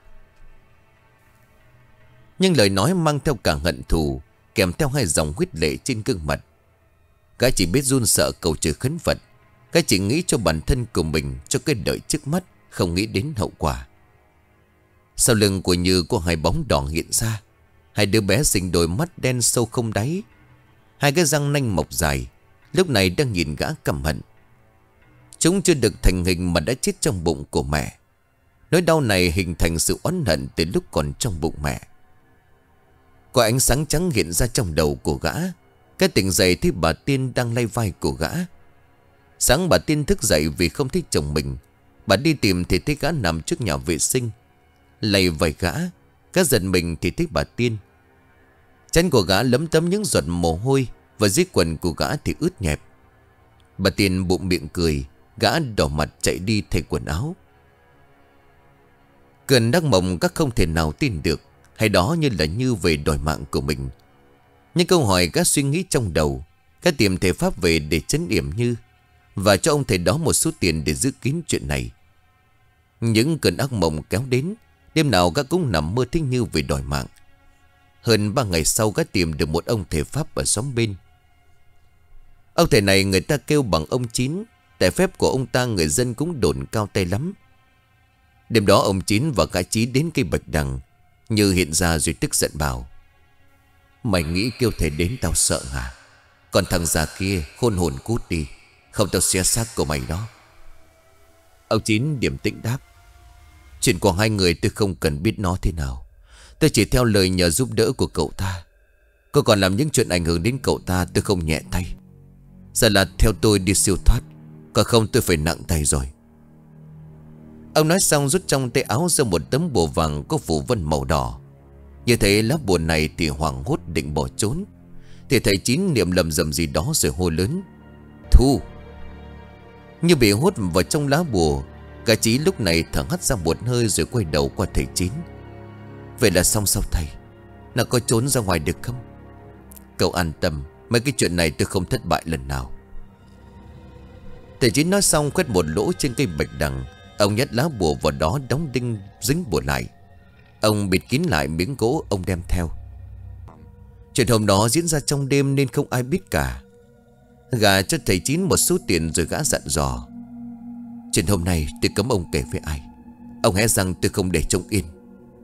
Nhưng lời nói mang theo cả hận thù, kèm theo hai dòng huyết lệ trên gương mặt. Gã chỉ biết run sợ cầu trời khấn Phật. Gã chỉ nghĩ cho bản thân của mình, cho cái đợi trước mắt, không nghĩ đến hậu quả. Sau lưng của Như có hai bóng đỏ hiện ra. Hai đứa bé xinh đôi mắt đen sâu không đáy, hai cái răng nanh mọc dài, lúc này đang nhìn gã căm hận. Chúng chưa được thành hình mà đã chết trong bụng của mẹ. Nỗi đau này hình thành sự oán hận từ lúc còn trong bụng mẹ. Có ánh sáng trắng hiện ra trong đầu của gã. Cái tỉnh dậy thấy bà Tiên đang lay vai của gã. Sáng bà Tiên thức dậy vì không thích chồng mình. Bà đi tìm thì thấy gã nằm trước nhà vệ sinh, lay vai gã. Gã giật mình thì thấy bà Tiên. Chân của gã lấm tấm những giọt mồ hôi, và dưới quần của gã thì ướt nhẹp. Bà Tiên bụng miệng cười. Gã đỏ mặt chạy đi thay quần áo. Cơn đắc mộng các không thể nào tin được, hay đó như là Như về đòi mạng của mình. Những câu hỏi gã suy nghĩ trong đầu. Gã tìm thầy Pháp về để trấn yểm Như, và cho ông thầy đó một số tiền để giữ kín chuyện này. Những cơn ác mộng kéo đến. Đêm nào gã cũng nằm mơ thấy Như về đòi mạng. Hơn ba ngày sau gã tìm được một ông thầy Pháp ở xóm bên. Ông thầy này người ta kêu bằng ông Chín. Tại phép của ông ta người dân cũng đồn cao tay lắm. Đêm đó ông Chín và gã Chí đến cây bạch đằng. Như hiện ra rồi tức giận bảo: Mày nghĩ kêu thầy đến tao sợ hả? Còn thằng già kia khôn hồn cút đi, không tao xé xác của mày đó. Ông Chín điềm tĩnh đáp: Chuyện của hai người tôi không cần biết nó thế nào. Tôi chỉ theo lời nhờ giúp đỡ của cậu ta. Cô còn làm những chuyện ảnh hưởng đến cậu ta tôi không nhẹ tay. Giờ là theo tôi đi siêu thoát, còn không tôi phải nặng tay rồi. Ông nói xong rút trong tay áo ra một tấm bùa vàng có phủ vân màu đỏ. Như thấy lá bùa này thì hoảng hốt định bỏ trốn, thì thầy Chín niệm lầm rầm gì đó rồi hô lớn: Thu! Như bị hút vào trong lá bùa. Cả Chí lúc này thở hắt ra một hơi rồi quay đầu qua thầy Chín: Vậy là xong sao thầy? Nó có trốn ra ngoài được không? Cậu an tâm, mấy cái chuyện này tôi không thất bại lần nào. Thầy Chín nói xong quét một lỗ trên cây bạch đằng. Ông nhét lá bùa vào đó, đóng đinh dính bùa lại. Ông bịt kín lại miếng gỗ ông đem theo. Chuyện hôm đó diễn ra trong đêm nên không ai biết cả. Gả cho thầy Chín một số tiền rồi gã dặn dò: Chuyện hôm nay tôi cấm ông kể với ai. Ông hé rằng tôi không để trông yên.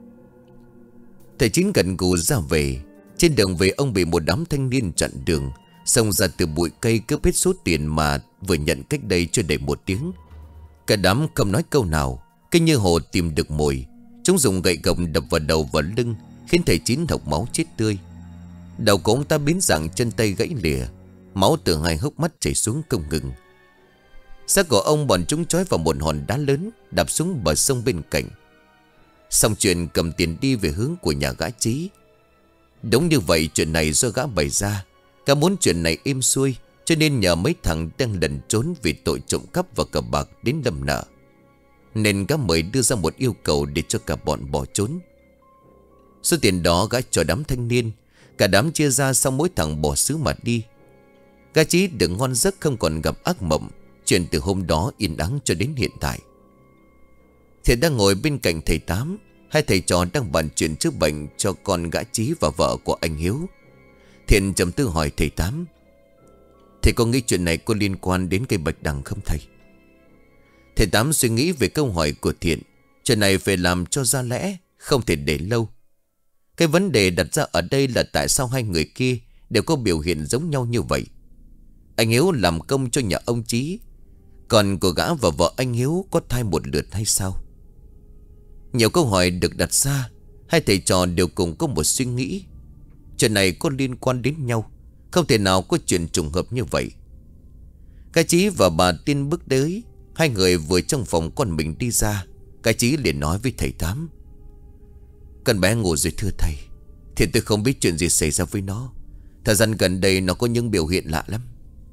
Thầy Chín gần gù ra về. Trên đường về ông bị một đám thanh niên chặn đường, xông ra từ bụi cây cướp hết số tiền mà vừa nhận cách đây chưa đầy một tiếng. Cả đám không nói câu nào. Kinh như hồ tìm được mồi. Chúng dùng gậy gộc đập vào đầu và lưng, khiến thầy Chín hộc máu chết tươi. Đầu của ông ta biến dạng, chân tay gãy lìa, máu từ hai hốc mắt chảy xuống không ngừng. Xác của ông bọn chúng trói vào một hòn đá lớn, đạp xuống bờ sông bên cạnh. Xong chuyện cầm tiền đi về hướng của nhà gã Chí. Đúng như vậy, chuyện này do gã bày ra. Gã muốn chuyện này êm xuôi, cho nên nhờ mấy thằng đang lẩn trốn vì tội trộm cắp và cờ bạc đến đâm nợ. nên gã mời đưa ra một yêu cầu để cho cả bọn bỏ trốn. Số tiền đó gã cho đám thanh niên. Cả đám chia ra, xong mỗi thằng bỏ xứ mà đi. Gã Chí được ngon giấc, không còn gặp ác mộng. Chuyện từ hôm đó yên ắng cho đến hiện tại. Thiện đang ngồi bên cạnh thầy Tám. Hai thầy trò đang bàn chuyện chữa bệnh cho con gã Chí và vợ của anh Hiếu. Thiện trầm tư hỏi thầy Tám: "Thầy có nghĩ chuyện này có liên quan đến cây bạch đằng không thầy?" Thầy Tám suy nghĩ về câu hỏi của Thiện. Chuyện này phải làm cho ra lẽ, không thể để lâu. Cái vấn đề đặt ra ở đây là tại sao hai người kia đều có biểu hiện giống nhau như vậy. Anh Hiếu làm công cho nhà ông Chí, còn của gã và vợ anh Hiếu có thai một lượt hay sao? Nhiều câu hỏi được đặt ra. Hai thầy trò đều cùng có một suy nghĩ. Chuyện này có liên quan đến nhau, không thể nào có chuyện trùng hợp như vậy. Cái Chí và bà Tiên bước tới. Hai người vừa trong phòng con mình đi ra. Cái Chí liền nói với thầy Tám: "Con bé ngủ rồi thưa thầy. Thì tôi không biết chuyện gì xảy ra với nó. Thời gian gần đây nó có những biểu hiện lạ lắm."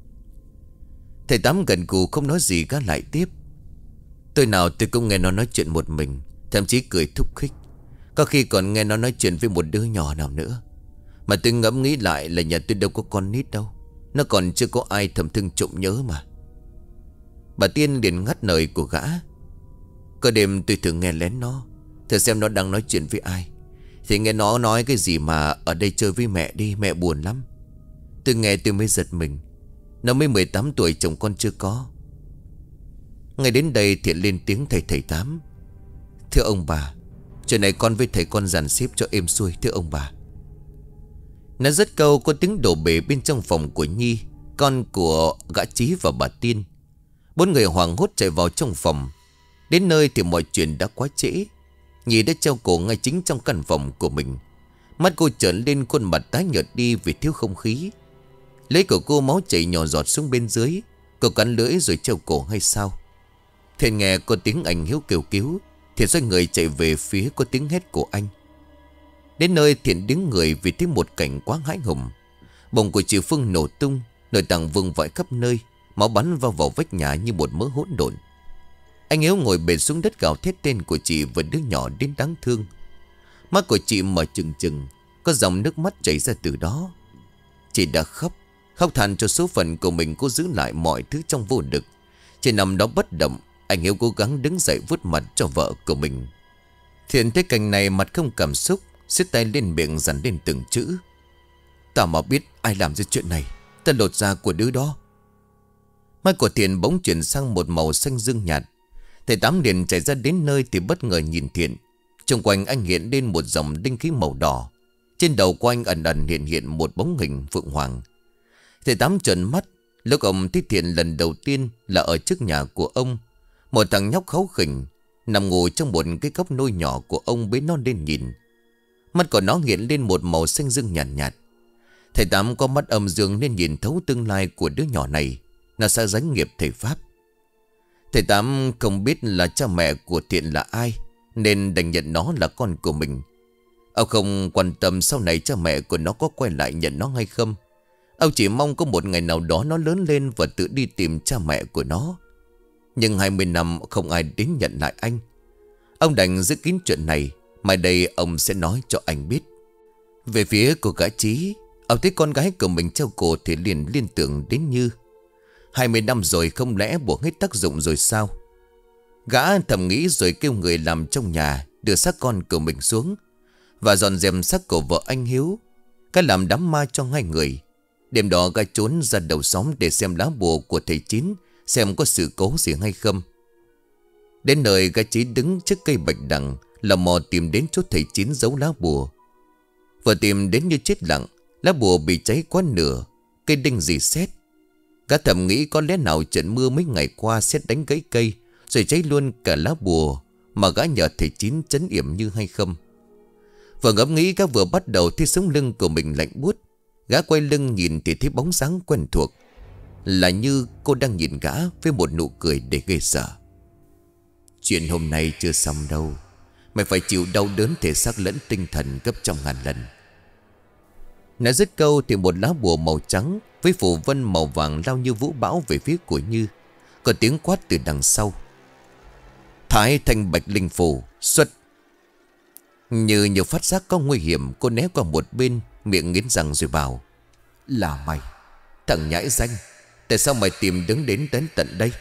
Thầy Tám gần gù không nói gì, gã lại tiếp: "Tôi nào tôi cũng nghe nó nói chuyện một mình, thậm chí cười thúc khích. Có khi còn nghe nó nói chuyện với một đứa nhỏ nào nữa. Mà tôi ngẫm nghĩ lại là nhà tôi đâu có con nít đâu. Nó còn chưa có ai thầm thương trộm nhớ mà." Bà Tiên liền ngắt lời của gã: "Có đêm tôi thường nghe lén nó, thử xem nó đang nói chuyện với ai. Thì nghe nó nói cái gì mà ở đây chơi với mẹ đi, mẹ buồn lắm. Tôi nghe tôi mới giật mình. Nó mới mười tám tuổi, chồng con chưa có." Ngay đến đây Thiện lên tiếng thầy thầy Tám: "Thưa ông bà, chuyện này con với thầy con dàn xếp cho êm xuôi thưa ông bà." Nó rất câu có tiếng đổ bể bên trong phòng của Nhi, con của gã Chí và bà Tiên. Bốn người hoảng hốt chạy vào trong phòng. Đến nơi thì mọi chuyện đã quá trễ. Nhi đã treo cổ ngay chính trong căn phòng của mình. Mắt cô trợn lên, khuôn mặt tái nhợt đi vì thiếu không khí. Lấy của cô máu chảy nhỏ giọt xuống bên dưới. Cô cắn lưỡi rồi treo cổ hay sao? Thiện nghe có tiếng anh Hiếu kêu cứu. Thiện xoay người chạy về phía có tiếng hét của anh. Đến nơi Thiện đứng người vì thấy một cảnh quá hãi hùng. Bồng của chị Phương nổ tung, nội tạng vương vãi khắp nơi, máu bắn vào vào vách nhà như một mớ hỗn độn. Anh Hiếu ngồi bệt xuống đất gào thét tên của chị và đứa nhỏ đến đáng thương. Mắt của chị mở trừng trừng, có dòng nước mắt chảy ra từ đó. Chị đã khóc, khóc than cho số phận của mình cố giữ lại mọi thứ trong vô lực. Chị nằm đó bất động. Anh Hiếu cố gắng đứng dậy vuốt mặt cho vợ của mình. Thiện thấy cảnh này mặt không cảm xúc, siết tay lên miệng dằn lên từng chữ: "Tao mà biết ai làm ra chuyện này, ta lột da của đứa đó." Mắt của Thiện bỗng chuyển sang một màu xanh dương nhạt. Thầy Tám liền chạy ra đến nơi thì bất ngờ nhìn Thiện. Xung quanh anh hiện lên một dòng đinh khí màu đỏ. Trên đầu của anh ẩn ẩn hiện hiện một bóng hình phượng hoàng. Thầy Tám trợn mắt. Lúc ông thấy Thiện lần đầu tiên là ở trước nhà của ông. Một thằng nhóc kháu khỉnh nằm ngủ trong một cái cốc nôi nhỏ của ông, bế nó lên nhìn. Mắt của nó hiện lên một màu xanh dương nhạt nhạt. Thầy Tám có mắt âm dương nên nhìn thấu tương lai của đứa nhỏ này. Nó sẽ giáng nghiệp thầy Pháp. Thầy Tám không biết là cha mẹ của Thiện là ai, nên đành nhận nó là con của mình. Ông không quan tâm sau này cha mẹ của nó có quay lại nhận nó hay không. Ông chỉ mong có một ngày nào đó nó lớn lên và tự đi tìm cha mẹ của nó. Nhưng hai mươi năm không ai đến nhận lại anh. Ông đành giữ kín chuyện này. Mai đây ông sẽ nói cho anh biết. Về phía của gã Chí, ông thấy con gái của mình treo cổ thì liền liên tưởng đến Như. Hai mươi năm rồi không lẽ buộc hết tác dụng rồi sao? Gã thầm nghĩ rồi kêu người làm trong nhà đưa xác con của mình xuống và dọn dẹp xác của vợ anh Hiếu. Cái làm đám ma cho hai người. Đêm đó gã trốn ra đầu xóm để xem lá bùa của thầy Chín, xem có sự cố gì hay không. Đến nơi gã Chí đứng trước cây bạch đằng, lò mò tìm đến chỗ thầy Chín giấu lá bùa. Vừa tìm đến như chết lặng, lá bùa bị cháy quá nửa, cây đinh rỉ sét. Gã thầm nghĩ có lẽ nào trận mưa mấy ngày qua sét đánh gãy cây rồi cháy luôn cả lá bùa mà gã nhờ thầy Chín trấn yểm Như hay không. Vừa ngẫm nghĩ gã vừa bắt đầu thấy sống lưng của mình lạnh buốt. Gã quay lưng nhìn thì thấy bóng dáng quen thuộc, là Như. Cô đang nhìn gã với một nụ cười để ghê sợ. Chuyện hôm nay chưa xong đâu. Mày phải chịu đau đớn thể xác lẫn tinh thần gấp trăm ngàn lần. Nói dứt câu thì một lá bùa màu trắng với phù vân màu vàng lao như vũ bão về phía của Như. Có tiếng quát từ đằng sau: Thái thanh bạch linh phù xuất. Như nhiều phát giác có nguy hiểm, cô né qua một bên, miệng nghiến răng rồi bảo: Là mày, thằng nhãi danh, tại sao mày tìm đứng đến đến tận đây?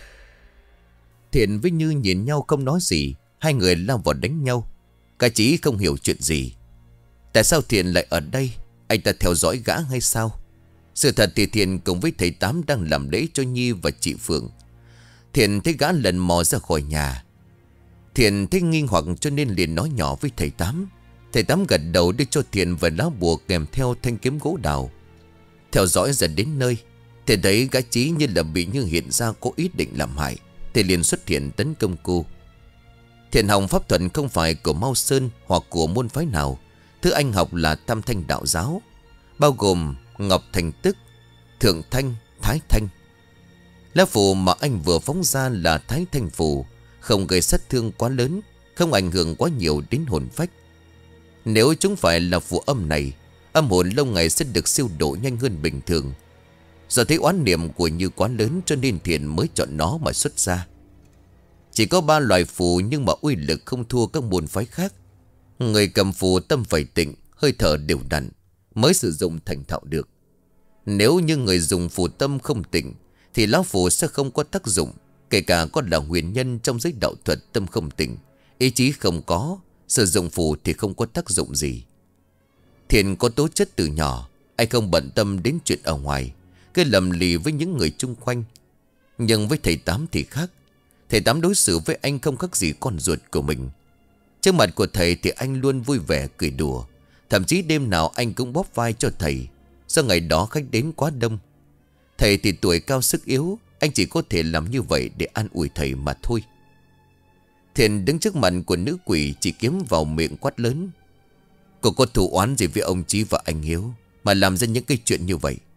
Thiện với Như nhìn nhau không nói gì. Hai người lao vào đánh nhau. Cả Chí không hiểu chuyện gì. Tại sao Thiện lại ở đây? Anh ta theo dõi gã hay sao? Sự thật thì Thiện cùng với thầy Tám đang làm lễ cho Nhi và chị Phượng. Thiện thấy gã lần mò ra khỏi nhà. Thiện thấy nghi hoặc cho nên liền nói nhỏ với thầy Tám. Thầy Tám gật đầu đưa cho Thiện vài lá bùa kèm theo thanh kiếm gỗ đào. Theo dõi dần đến nơi, Thiện thấy gã Chí như là bị Như hiện ra có ý định làm hại. Thì liền xuất hiện tấn công cô. Thiện học pháp thuật không phải của Mao Sơn hoặc của môn phái nào. Thứ anh học là Tam Thanh đạo giáo, bao gồm Ngọc Thành Tức, Thượng Thanh, Thái Thanh. Lá phù mà anh vừa phóng ra là Thái Thanh phù, không gây sát thương quá lớn, không ảnh hưởng quá nhiều đến hồn phách. Nếu chúng phải là phù âm này, âm hồn lâu ngày sẽ được siêu độ nhanh hơn bình thường. Do thấy oán niệm của Như quá lớn cho nên Thiện mới chọn nó mà xuất ra. Chỉ có ba loại phù nhưng mà uy lực không thua các môn phái khác. Người cầm phù tâm phải tịnh, hơi thở đều đặn mới sử dụng thành thạo được. Nếu như người dùng phù tâm không tịnh thì lá phù sẽ không có tác dụng. Kể cả có là huyền nhân trong giới đạo thuật, tâm không tịnh, ý chí không có, sử dụng phù thì không có tác dụng gì. Thiện có tố chất từ nhỏ, anh không bận tâm đến chuyện ở ngoài, cứ lầm lì với những người chung quanh. Nhưng với thầy Tám thì khác. Thầy Tám đối xử với anh không khác gì con ruột của mình. Trước mặt của thầy thì anh luôn vui vẻ cười đùa. Thậm chí đêm nào anh cũng bóp vai cho thầy. Do ngày đó khách đến quá đông. Thầy thì tuổi cao sức yếu, anh chỉ có thể làm như vậy để an ủi thầy mà thôi. Thiện đứng trước mặt của nữ quỷ, chỉ kiếm vào miệng quát lớn: Cô có thù oán gì với ông Chí và anh Hiếu mà làm ra những cái chuyện như vậy?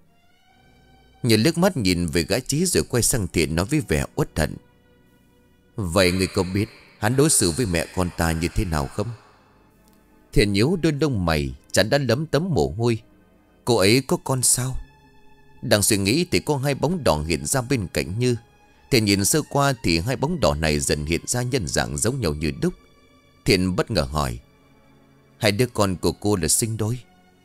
Như liếc mắt nhìn về gã Chí rồi quay sang Thiện nói với vẻ uất hận: Vậy người có biết hắn đối xử với mẹ con ta như thế nào không? Thiện nhíu đôi lông mày, chán đã lấm tấm mồ hôi. Cô ấy có con sao? Đang suy nghĩ thì có hai bóng đỏ hiện ra bên cạnh Như. Thiện nhìn sơ qua thì hai bóng đỏ này dần hiện ra nhân dạng giống nhau như đúc. Thiện bất ngờ hỏi: Hai đứa con của cô là sinh đôi?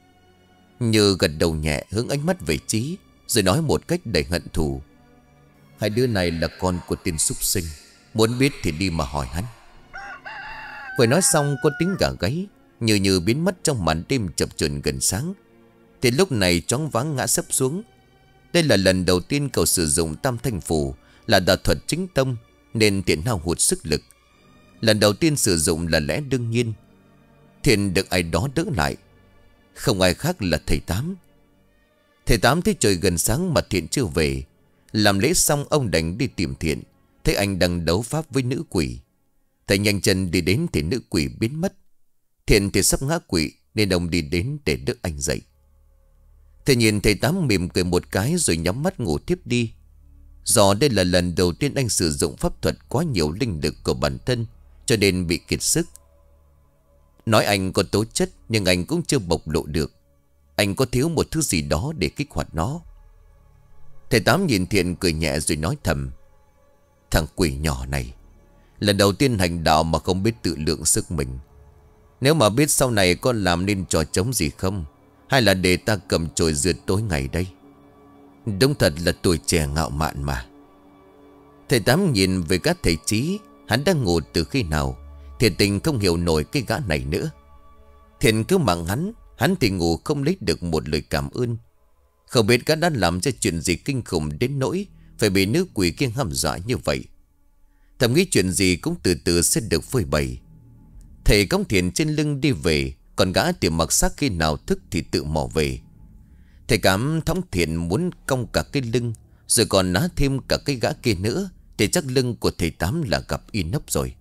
Như gật đầu nhẹ, hướng ánh mắt về Chí, rồi nói một cách đầy hận thù: Hai đứa này là con của tên súc sinh, muốn biết thì đi mà hỏi hắn. Vừa nói xong có tiếng gà gáy, Như Như biến mất trong màn đêm chập chờn gần sáng. Thì lúc này choáng váng ngã sấp xuống. Đây là lần đầu tiên cậu sử dụng Tam Thanh phù, là đạo thuật chính tông, nên Thiện hao hụt sức lực. Lần đầu tiên sử dụng là lẽ đương nhiên. Thiện được ai đó đỡ lại. Không ai khác là thầy Tám. Thầy Tám thấy trời gần sáng mà Thiện chưa về. Làm lễ xong ông đành đi tìm Thiện. Thấy anh đang đấu pháp với nữ quỷ. Thầy nhanh chân đi đến thì nữ quỷ biến mất. Thiện thì sắp ngã quỵ nên ông đi đến để đỡ anh dậy. Thầy nhìn thầy Tám mỉm cười một cái rồi nhắm mắt ngủ tiếp đi. Do đây là lần đầu tiên anh sử dụng pháp thuật quá nhiều linh lực của bản thân, cho nên bị kiệt sức. Nói anh có tố chất nhưng anh cũng chưa bộc lộ được. Anh có thiếu một thứ gì đó để kích hoạt nó. Thầy Tám nhìn Thiện cười nhẹ rồi nói thầm: Thằng quỷ nhỏ này, lần đầu tiên hành đạo mà không biết tự lượng sức mình. Nếu mà biết sau này con làm nên trò trống gì không, hay là để ta cầm chổi rượt tối ngày đây? Đúng thật là tuổi trẻ ngạo mạn mà. Thầy Tám nhìn về các thầy Chí. Hắn đang ngủ từ khi nào? Thiện tình không hiểu nổi cái gã này nữa. Thiện cứ mắng hắn, hắn thì ngủ không lấy được một lời cảm ơn. Không biết gã đã làm cho chuyện gì kinh khủng đến nỗi phải bị nữ quỷ kia hăm dọa như vậy. Thầm nghĩ chuyện gì cũng từ từ sẽ được phơi bày. Thầy cõng Thiện trên lưng đi về, còn gã thì mặc xác khi nào thức thì tự mò về. Thầy cảm thõng Thiện muốn cong cả cái lưng, rồi còn ná thêm cả cái gã kia nữa, thì chắc lưng của thầy Tám là gặp y nấp rồi.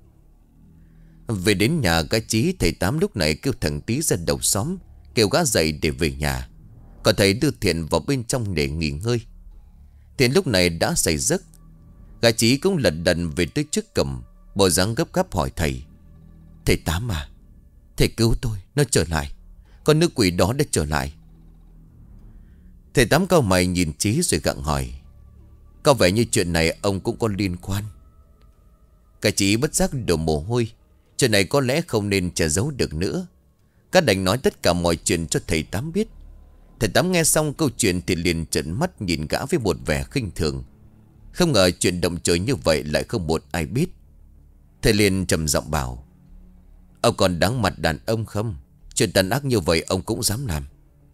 Về đến nhà gã Chí, thầy Tám lúc này kêu thằng Tí ra đầu xóm, kêu gã dậy để về nhà. Còn thầy đưa Thiện vào bên trong để nghỉ ngơi. Thiện lúc này đã say giấc. Gã Chí cũng lật đật về tới trước cổng, bộ dáng gấp gáp hỏi thầy: Thầy Tám à, thầy cứu tôi, nó trở lại. Con nữ quỷ đó đã trở lại. Thầy Tám cau mày nhìn Chí rồi gặng hỏi: Có vẻ như chuyện này ông cũng có liên quan. Cả chỉ bất giác đổ mồ hôi. Chuyện này có lẽ không nên che giấu được nữa. Cả đành nói tất cả mọi chuyện cho thầy Tám biết. Thầy Tám nghe xong câu chuyện thì liền trợn mắt nhìn gã với một vẻ khinh thường. Không ngờ chuyện động trời như vậy lại không một ai biết. Thầy liền trầm giọng bảo: ông còn đáng mặt đàn ông không? Chuyện tàn ác như vậy ông cũng dám làm?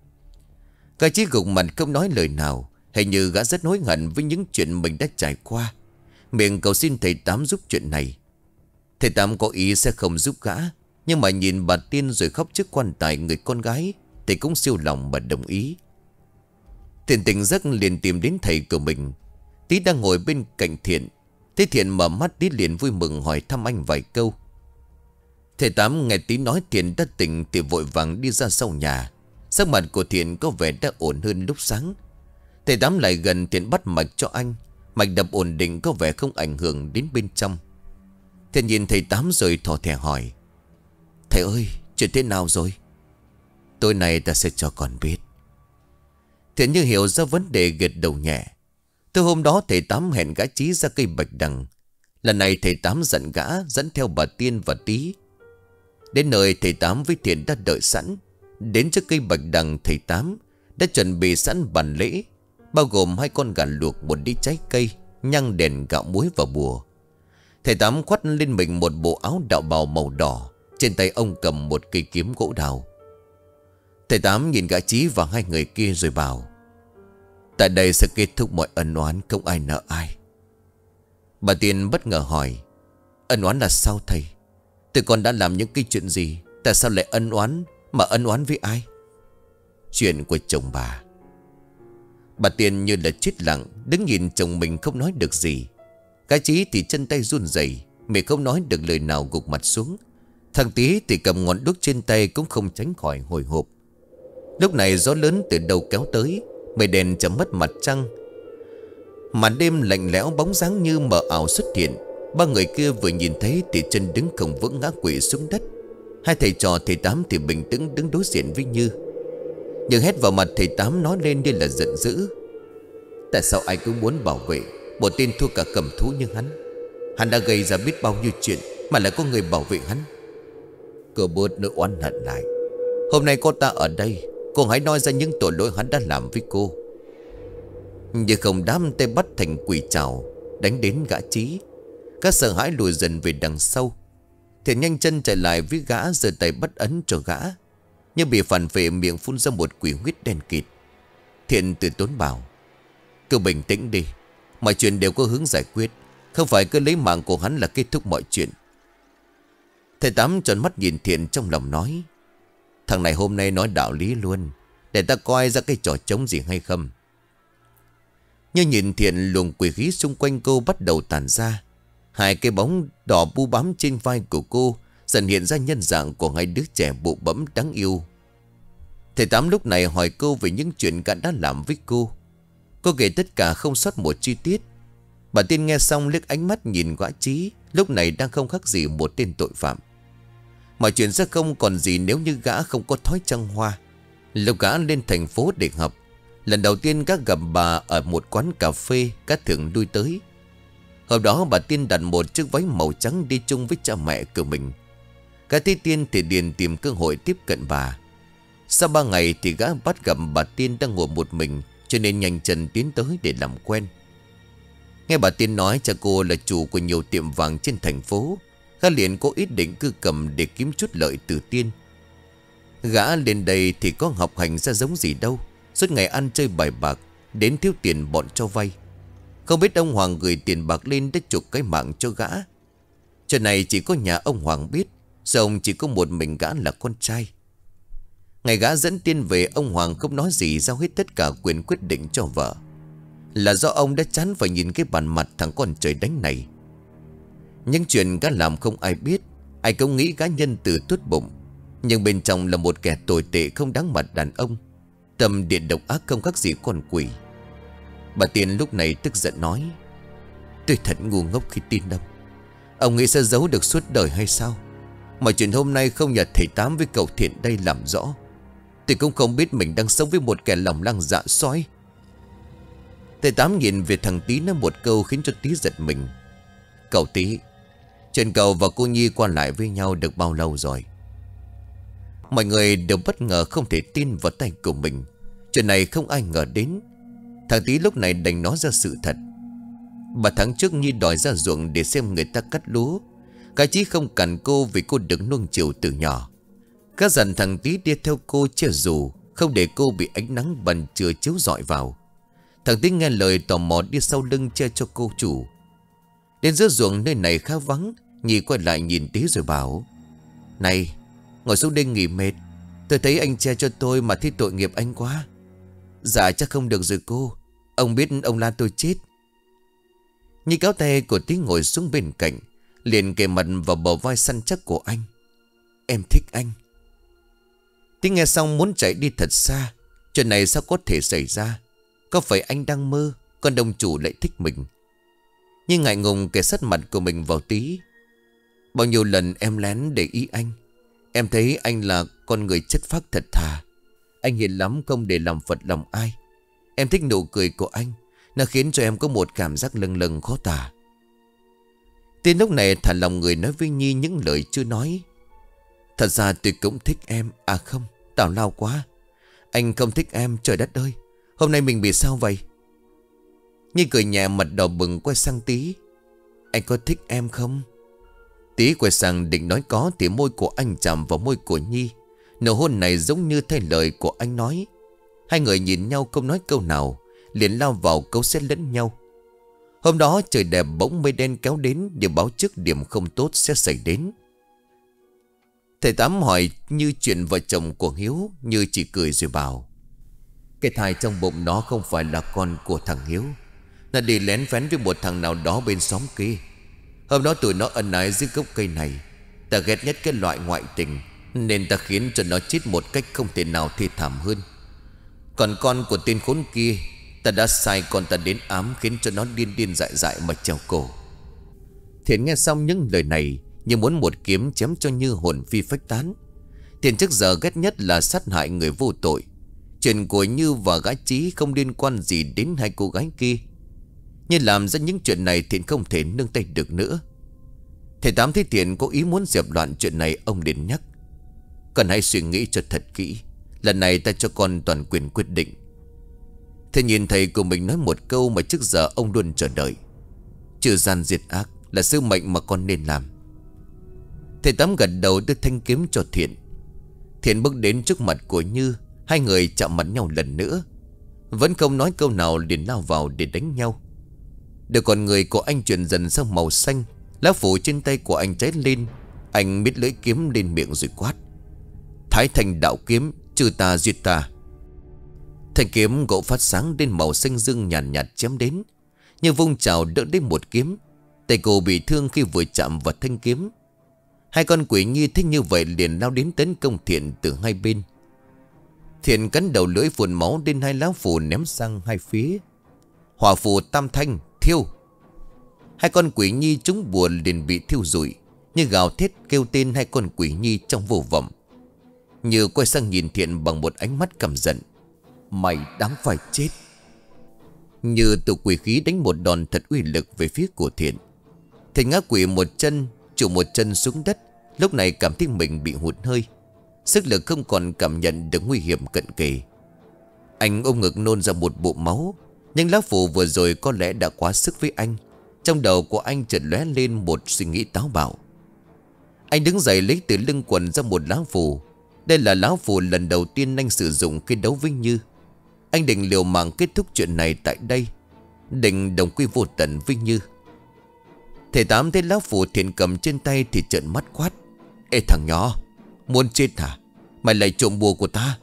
Cái chí gục mặt không nói lời nào. Hình như gã rất hối hận với những chuyện mình đã trải qua. Miệng cầu xin thầy Tám giúp chuyện này. Thầy Tám có ý sẽ không giúp gã, nhưng mà nhìn bà Tiên rồi khóc trước quan tài người con gái thì cũng siêu lòng mà đồng ý. Thiện tỉnh giấc liền tìm đến thầy của mình. Tí đang ngồi bên cạnh Thiện. Thấy Thiện mở mắt, Tí liền vui mừng hỏi thăm anh vài câu. Thầy Tám nghe Tí nói Thiện đã tỉnh thì vội vàng đi ra sau nhà. Sắc mặt của Thiện có vẻ đã ổn hơn lúc sáng. Thầy Tám lại gần Thiện bắt mạch cho anh. Mạch đập ổn định, có vẻ không ảnh hưởng đến bên trong. Thiện nhìn thầy Tám rồi thò thẻ hỏi: thầy ơi, chuyện thế nào rồi? Tối nay ta sẽ cho con biết. Thiện như hiểu ra vấn đề, gật đầu nhẹ. Từ hôm đó thầy Tám hẹn gã Chí ra cây bạch đằng. Lần này thầy Tám dẫn gã dẫn theo bà Tiên và Tí. Đến nơi thầy Tám với Thiện đã đợi sẵn. Đến trước cây bạch đằng, thầy Tám đã chuẩn bị sẵn bàn lễ, bao gồm hai con gà luộc, một đĩa trái cây, nhang đèn, gạo muối và bùa. Thầy Tám khoác lên mình một bộ áo đạo bào màu đỏ. Trên tay ông cầm một cây kiếm gỗ đào. Thầy Tám nhìn gã Chí và hai người kia rồi bảo: tại đây sẽ kết thúc mọi ân oán, không ai nợ ai. Bà Tiên bất ngờ hỏi: ân oán là sao thầy? Tụi con đã làm những cái chuyện gì? Tại sao lại ân oán? Mà ân oán với ai? Chuyện của chồng bà. Bà Tiên như là chết lặng, đứng nhìn chồng mình không nói được gì. Gã Chí thì chân tay run rẩy, miệng không nói được lời nào, gục mặt xuống. Thằng Tí thì cầm ngọn đuốc trên tay cũng không tránh khỏi hồi hộp. Lúc này gió lớn từ đâu kéo tới, mây đèn chấm mất mặt trăng. Màn đêm lạnh lẽo, bóng dáng như mờ ảo xuất hiện. Ba người kia vừa nhìn thấy thì chân đứng không vững, ngã quỵ xuống đất. Hai thầy trò thầy Tám thì bình tĩnh đứng đối diện với Như. Nhưng hét vào mặt thầy Tám nói lên như là giận dữ: tại sao ai cứ muốn bảo vệ một tên thua cả cầm thú như hắn? Hắn đã gây ra biết bao nhiêu chuyện mà lại có người bảo vệ hắn. Cô bớt nỗi oán hận lại. Hôm nay có ta ở đây, cô hãy nói ra những tội lỗi hắn đã làm với cô. Nhưng không, đám tay bắt thành quỷ trảo đánh đến gã Chí. Các sợ hãi lùi dần về đằng sau. Thiện nhanh chân chạy lại với gã, giơ tay bắt ấn cho gã, nhưng bị phản vệ, miệng phun ra một quỷ huyết đen kịt. Thiện từ tốn bảo: cứ bình tĩnh đi, mọi chuyện đều có hướng giải quyết. Không phải cứ lấy mạng của hắn là kết thúc mọi chuyện. Thầy Tám tròn mắt nhìn Thiện, trong lòng nói: thằng này hôm nay nói đạo lý luôn, để ta coi ra cái trò trống gì hay không. Nhưng nhìn Thiện, luồng quỷ khí xung quanh cô bắt đầu tàn ra. Hai cái bóng đỏ bu bám trên vai của cô dần hiện ra nhân dạng của hai đứa trẻ bụ bẫm đáng yêu. Thầy Tám lúc này hỏi cô về những chuyện gã đã làm với cô. Cô kể tất cả không sót một chi tiết. Bà Tiên nghe xong liếc ánh mắt nhìn gã Chí, lúc này đang không khác gì một tên tội phạm. Mọi chuyện sẽ không còn gì nếu như gã không có thói trăng hoa. Lúc gã lên thành phố để học, lần đầu tiên gã gặp bà ở một quán cà phê gã thường lui tới. Hôm đó bà Tiên đặt một chiếc váy màu trắng đi chung với cha mẹ của mình. Gã thấy Tiên thì liền tìm cơ hội tiếp cận bà. Sau ba ngày thì gã bắt gặp bà Tiên đang ngồi một mình, cho nên nhanh chân tiến tới để làm quen. Nghe bà Tiên nói cha cô là chủ của nhiều tiệm vàng trên thành phố, gã liền có ý định cư cầm để kiếm chút lợi từ Tiên. Gã lên đây thì có học hành ra giống gì đâu, suốt ngày ăn chơi bài bạc, đến thiếu tiền bọn cho vay. Không biết ông Hoàng gửi tiền bạc lên để chuộc cái mạng cho gã. Chuyện này chỉ có nhà ông Hoàng biết, do ông chỉ có một mình gã là con trai. Ngày gã dẫn Tiên về, ông Hoàng không nói gì, giao hết tất cả quyền quyết định cho vợ. Là do ông đã chán phải nhìn cái bản mặt thằng con trời đánh này. Những chuyện gã làm không ai biết, ai cũng nghĩ gã nhân từ tốt bụng, nhưng bên trong là một kẻ tồi tệ không đáng mặt đàn ông. Tâm địa độc ác không khác gì con quỷ. Bà Tiên lúc này tức giận nói: tôi thật ngu ngốc khi tin ông. Ông nghĩ sẽ giấu được suốt đời hay sao? Mọi chuyện hôm nay không nhờ thầy Tám với cậu Thiện đây làm rõ. Tôi cũng không biết mình đang sống với một kẻ lòng lang dạ sói. Thầy Tám nhìn về thằng Tí nói một câu khiến cho Tí giật mình: cậu Tí, Chuyện cậu và cô Nhi qua lại với nhau được bao lâu rồi? Mọi người đều bất ngờ không thể tin vào tay của mình. Chuyện này không ai ngờ đến. Thằng Tí lúc này đành nói ra sự thật. Ba tháng trước Nhi đòi ra ruộng để xem người ta cắt lúa. Cái Chí không cản cô vì cô được nuông chiều từ nhỏ. Các dặn thằng Tí đi theo cô che dù, không để cô bị ánh nắng ban trưa chiếu rọi vào. Thằng Tí nghe lời tò mò đi sau lưng che cho cô chủ. Đến giữa ruộng nơi này khá vắng, Nhi quay lại nhìn Tí rồi bảo: Này, ngồi xuống đây nghỉ mệt. Tôi thấy anh che cho tôi mà thấy tội nghiệp anh quá. Dạ chắc không được rồi cô. Ông biết ông la tôi chết. Nhi kéo tay của Tí ngồi xuống bên cạnh, liền kề mặt vào bờ vai săn chắc của anh. Em thích anh. Tí nghe xong muốn chạy đi thật xa. Chuyện này sao có thể xảy ra? Có phải anh đang mơ, còn đồng chủ lại thích mình? Nhưng ngại ngùng kề sát mặt của mình vào Tí. Bao nhiêu lần em lén để ý anh. Em thấy anh là con người chất phác thật thà. Anh hiền lắm, không để làm phật lòng ai. Em thích nụ cười của anh. Nó khiến cho em có một cảm giác lâng lâng khó tả. Tí lúc này thả lòng người nói với Nhi những lời chưa nói. Thật ra tôi cũng thích em. À không, tào lao quá. Anh không thích em, trời đất ơi. Hôm nay mình bị sao vậy? Nhi cười nhẹ, mặt đỏ bừng quay sang Tí. Anh có thích em không? Tí quay sang định nói có thì môi của anh chạm vào môi của Nhi. Nụ hôn này giống như thay lời của anh nói. Hai người nhìn nhau không nói câu nào, liền lao vào cấu xé lẫn nhau. Hôm đó trời đẹp, bỗng mây đen kéo đến để báo trước điểm không tốt sẽ xảy đến. Thầy Tám hỏi như chuyện vợ chồng của Hiếu, Như chỉ cười rồi bảo: Cái thai trong bụng nó không phải là con của thằng Hiếu. Nó đi lén phén với một thằng nào đó bên xóm kia. Hôm đó tụi nó ân ái dưới gốc cây này. Ta ghét nhất cái loại ngoại tình, nên ta khiến cho nó chết một cách không thể nào thê thảm hơn. Còn con của tên khốn kia, ta đã sai con ta đến ám, khiến cho nó điên điên dại dại mà trèo cổ. Thiện nghe xong những lời này như muốn một kiếm chém cho Như hồn phi phách tán. Thiện trước giờ ghét nhất là sát hại người vô tội. Chuyện của Như và gái Chí không liên quan gì đến hai cô gái kia. Nhưng làm ra những chuyện này Thiện không thể nương tay được nữa. Thầy Tám thấy Thiện có ý muốn dẹp loạn chuyện này, ông liền nhắc: Cần hãy suy nghĩ cho thật kỹ. Lần này ta cho con toàn quyền quyết định. Thầy nhìn thầy của mình nói một câu mà trước giờ ông luôn chờ đợi: trừ gian diệt ác là sứ mệnh mà con nên làm. Thầy Tám gật đầu đưa thanh kiếm cho Thiện. Thiện bước đến trước mặt của Như. Hai người chạm mặt nhau lần nữa. Vẫn không nói câu nào, liền lao vào để đánh nhau. Được con người của anh chuyển dần sang màu xanh. Lá phủ trên tay của anh cháy lên. Anh mít lưỡi kiếm lên miệng rồi quát: Thái Thành đạo kiếm, trừ tà diệt tà. Thanh kiếm gỗ phát sáng đến màu xanh dương nhàn nhạt, nhạt chém đến. Như vung chảo đỡ đến một kiếm. Tay cô bị thương khi vừa chạm vào thanh kiếm. Hai con quỷ Nhi thích như vậy liền lao đến tấn công Thiện từ hai bên. Thiện cắn đầu lưỡi phun máu đến hai lá phù ném sang hai phía. Hỏa phù tam thanh thiêu. Hai con quỷ Nhi chúng buồn liền bị thiêu rụi. Như gào thét kêu tên hai con quỷ Nhi trong vô vọng. Như quay sang nhìn Thiện bằng một ánh mắt căm giận: Mày đáng phải chết. Như tụ quỷ khí đánh một đòn thật uy lực về phía của Thiện. Thiện ngã quỷ một chân, trụ một chân xuống đất. Lúc này cảm thấy mình bị hụt hơi, sức lực không còn cảm nhận được nguy hiểm cận kề. Anh ôm ngực nôn ra một bụng máu. Nhưng lá phù vừa rồi có lẽ đã quá sức với anh. Trong đầu của anh chợt lóe lên một suy nghĩ táo bạo. Anh đứng dậy lấy từ lưng quần ra một lá phù. Đây là lá phù lần đầu tiên anh sử dụng khi đấu với Như. Anh định liều mạng kết thúc chuyện này tại đây, định đồng quy vô tận với Như. Thầy Tám thấy lá phù Thiện cầm trên tay thì trợn mắt quát: Ê thằng nhỏ, muốn chết hả? Mày lại trộm bùa của ta.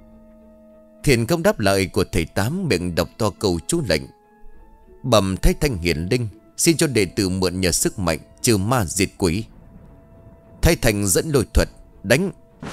Thiện không đáp lời của thầy Tám, miệng đọc to câu chú lệnh: Bẩm Thái Thanh hiển linh, xin cho đệ tử mượn nhờ sức mạnh trừ ma diệt quỷ. Thái Thanh dẫn lôi thuật đánh.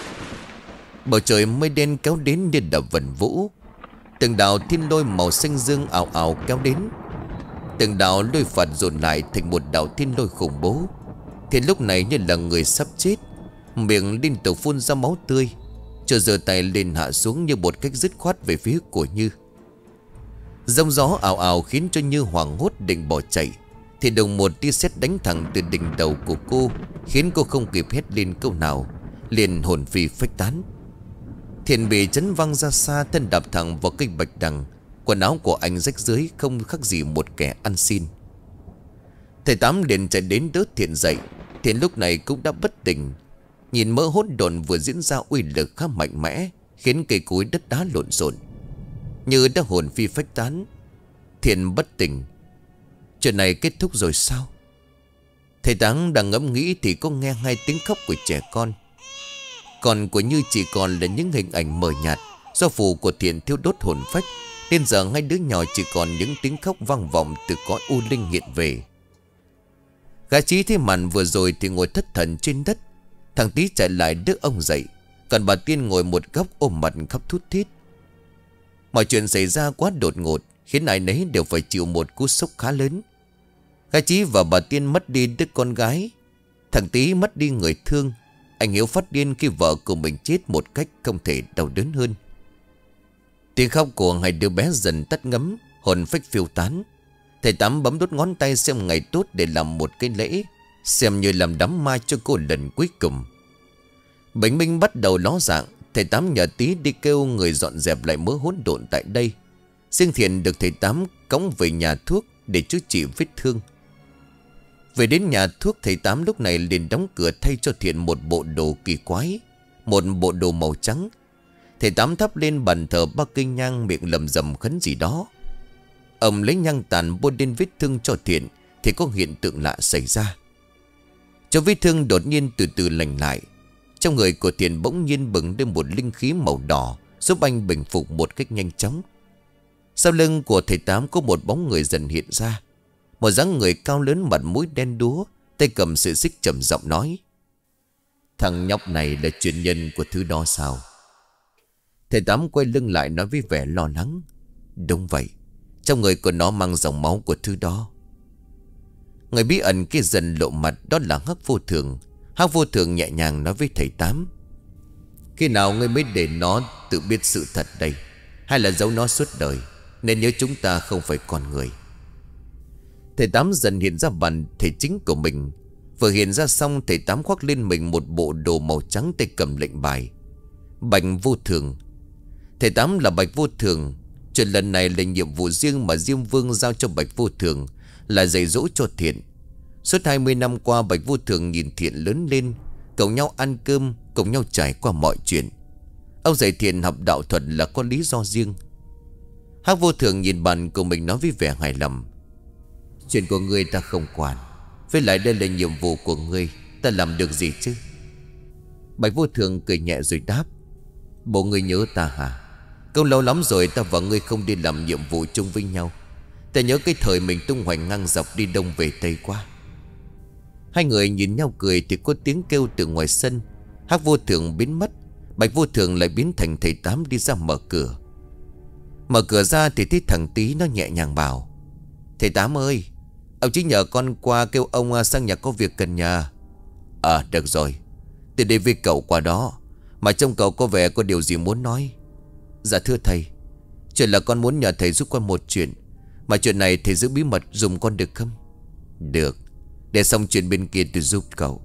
Bầu trời mây đen kéo đến như đập vần vũ. Từng đạo thiên lôi màu xanh dương ảo ảo kéo đến. Từng đạo lôi phạt dồn lại thành một đạo thiên lôi khủng bố. Thiện lúc này như là người sắp chết, miệng liên tục phun ra máu tươi, cho giơ tay lên hạ xuống như một cách dứt khoát về phía của Như. Giông gió ảo ảo khiến cho Như hoảng hốt định bỏ chạy, thì đùng một tia sét đánh thẳng từ đỉnh đầu của cô, khiến cô không kịp hét lên câu nào, liền hồn phi phách tán. Thiện bị chấn văng ra xa, thân đạp thẳng vào cây bạch đằng. Quần áo của anh rách rưới không khác gì một kẻ ăn xin. Thầy Tám liền chạy đến đỡ Thiện dậy. Thiện lúc này cũng đã bất tỉnh. Nhìn mỡ hỗn độn vừa diễn ra uy lực khá mạnh mẽ, khiến cây cối đất đá lộn xộn, như đã hồn phi phách tán. Thiện bất tỉnh. Chuyện này kết thúc rồi sao? Thầy Tám đang ngẫm nghĩ thì có nghe hai tiếng khóc của trẻ con. Còn của Như chỉ còn là những hình ảnh mờ nhạt, do phù của Thiện thiêu đốt hồn phách, nên giờ hai đứa nhỏ chỉ còn những tiếng khóc vang vọng từ cõi u linh hiện về. Gã Chí thấy màn vừa rồi thì ngồi thất thần trên đất. Thằng Tí chạy lại đỡ ông dậy, còn bà Tiên ngồi một góc ôm mặt khóc thút thít. Mọi chuyện xảy ra quá đột ngột, khiến ai nấy đều phải chịu một cú sốc khá lớn. Gã Chí và bà Tiên mất đi đứa con gái, thằng Tí mất đi người thương. Anh Hiếu phát điên khi vợ của mình chết một cách không thể đau đớn hơn. Tiếng khóc của hai đứa bé dần tắt ngấm, hồn phách phiêu tán. Thầy Tám bấm đốt ngón tay xem ngày tốt để làm một cái lễ, xem như làm đám ma cho cô lần cuối cùng. Bình minh bắt đầu ló dạng. Thầy Tám nhờ Tí đi kêu người dọn dẹp lại mớ hỗn độn tại đây. Riêng Thiện được thầy Tám cõng về nhà thuốc để chữa trị vết thương. Về đến nhà thuốc, thầy Tám lúc này liền đóng cửa thay cho Thiện một bộ đồ kỳ quái, một bộ đồ màu trắng. Thầy Tám thắp lên bàn thờ ba cây nhang, miệng lầm rầm khấn gì đó. Ông lấy nhang tàn bôi lên vết thương cho Thiện thì có hiện tượng lạ xảy ra. Cho vết thương đột nhiên từ từ lành lại. Trong người của Thiện bỗng nhiên bừng lên một linh khí màu đỏ, giúp anh bình phục một cách nhanh chóng. Sau lưng của thầy Tám có một bóng người dần hiện ra. Một dáng người cao lớn, mặt mũi đen đúa, tay cầm sợi xích trầm giọng nói: "Thằng nhóc này là truyền nhân của thứ đó sao?" Thầy Tám quay lưng lại nói với vẻ lo lắng: "Đúng vậy, trong người của nó mang dòng máu của thứ đó." Người bí ẩn kia dần lộ mặt, đó là Hắc Vô Thường. Hắc Vô Thường nhẹ nhàng nói với thầy Tám: "Khi nào ngươi mới để nó tự biết sự thật đây? Hay là giấu nó suốt đời, nên nhớ chúng ta không phải con người?" Thầy Tám dần hiện ra bản thể chính của mình. Vừa hiện ra xong, thầy Tám khoác lên mình một bộ đồ màu trắng, tay cầm lệnh bài: Bạch Vô Thường. Thầy Tám là Bạch Vô Thường. Chuyện lần này là nhiệm vụ riêng mà Diêm Vương giao cho Bạch Vô Thường, là dạy dỗ cho Thiện. Suốt hai mươi năm qua, Bạch Vô Thường nhìn Thiện lớn lên, cùng nhau ăn cơm, cùng nhau trải qua mọi chuyện. Ông dạy Thiện học đạo thuật là có lý do riêng. Hắc Vô Thường nhìn bạn của mình nói với vẻ hài lòng: "Chuyện của ngươi ta không quản, với lại đây là nhiệm vụ của ngươi, ta làm được gì chứ?" Bạch Vô Thường cười nhẹ rồi đáp: "Bộ ngươi nhớ ta hả? Cũng lâu lắm rồi ta và ngươi không đi làm nhiệm vụ chung với nhau. Ta nhớ cái thời mình tung hoành ngang dọc đi đông về tây quá." Hai người nhìn nhau cười thì có tiếng kêu từ ngoài sân. Hắc Vô Thường biến mất, Bạch Vô Thường lại biến thành thầy Tám đi ra mở cửa. Mở cửa ra thì thấy thằng Tí nó nhẹ nhàng bảo: "Thầy Tám ơi, ông chỉ nhờ con qua kêu ông sang nhà có việc cần nhờ." "À được rồi, tôi đi với cậu qua đó, mà trông cậu có vẻ có điều gì muốn nói." "Dạ thưa thầy, chuyện là con muốn nhờ thầy giúp con một chuyện, mà chuyện này thầy giữ bí mật dùm con được không?" "Được, để xong chuyện bên kia tôi giúp cậu."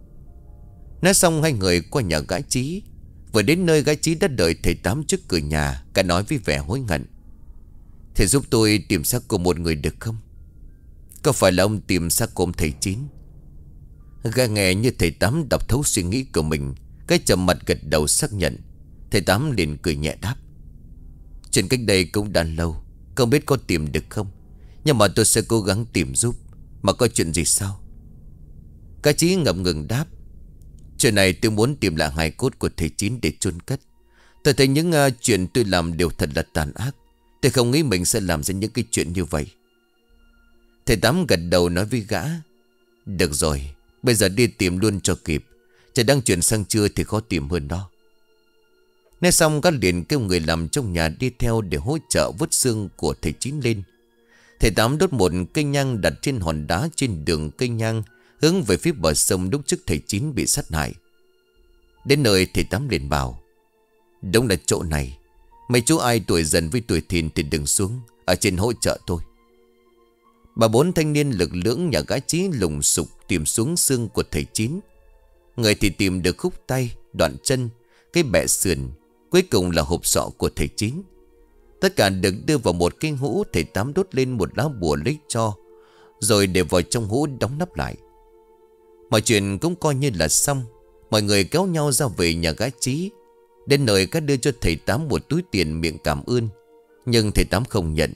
Nói xong hai người qua nhà gã Chí. Vừa đến nơi, gã Chí đã đợi thầy Tám trước cửa nhà. Cả nói với vẻ hối hận: "Thầy giúp tôi tìm xác của một người được không?" "Có phải là ông tìm xác của ông thầy Chín?" Gã nghe như thầy Tám đọc thấu suy nghĩ của mình, cái trầm mặt gật đầu xác nhận. Thầy Tám liền cười nhẹ đáp: "Chuyện cách đây cũng đã lâu, không biết có tìm được không, nhưng mà tôi sẽ cố gắng tìm giúp. Mà có chuyện gì sao?" Gã Chí ngập ngừng đáp: "Chuyện này tôi muốn tìm lại hài cốt của thầy Chín để chôn cất. Tôi thấy những uh, chuyện tôi làm đều thật là tàn ác. Tôi không nghĩ mình sẽ làm ra những cái chuyện như vậy." Thầy Tám gật đầu nói với gã: "Được rồi, bây giờ đi tìm luôn cho kịp. Trời đang chuyển sang trưa thì khó tìm hơn đó." Nói xong gã liền kêu người làm trong nhà đi theo để hỗ trợ vớt xương của thầy Chín lên. Thầy Tám đốt một cây nhang đặt trên hòn đá trên đường cây nhang, hướng về phía bờ sông lúc trước thầy Chín bị sát hại. Đến nơi thầy Tám liền bảo: "Đúng là chỗ này. Mấy chú ai tuổi dần với tuổi thìn thì đừng xuống, ở trên hỗ trợ tôi." Bà bốn thanh niên lực lưỡng nhà gã Chí lùng sục tìm xuống xương của thầy Chín. Người thì tìm được khúc tay, đoạn chân, cái bẹ sườn, cuối cùng là hộp sọ của thầy Chín. Tất cả được đưa vào một cái hũ. Thầy Tám đốt lên một lá bùa lấy tro, rồi để vào trong hũ đóng nắp lại. Mọi chuyện cũng coi như là xong. Mọi người kéo nhau ra về nhà gã Chí. Đến nơi các đưa cho thầy Tám một túi tiền miệng cảm ơn, nhưng thầy Tám không nhận.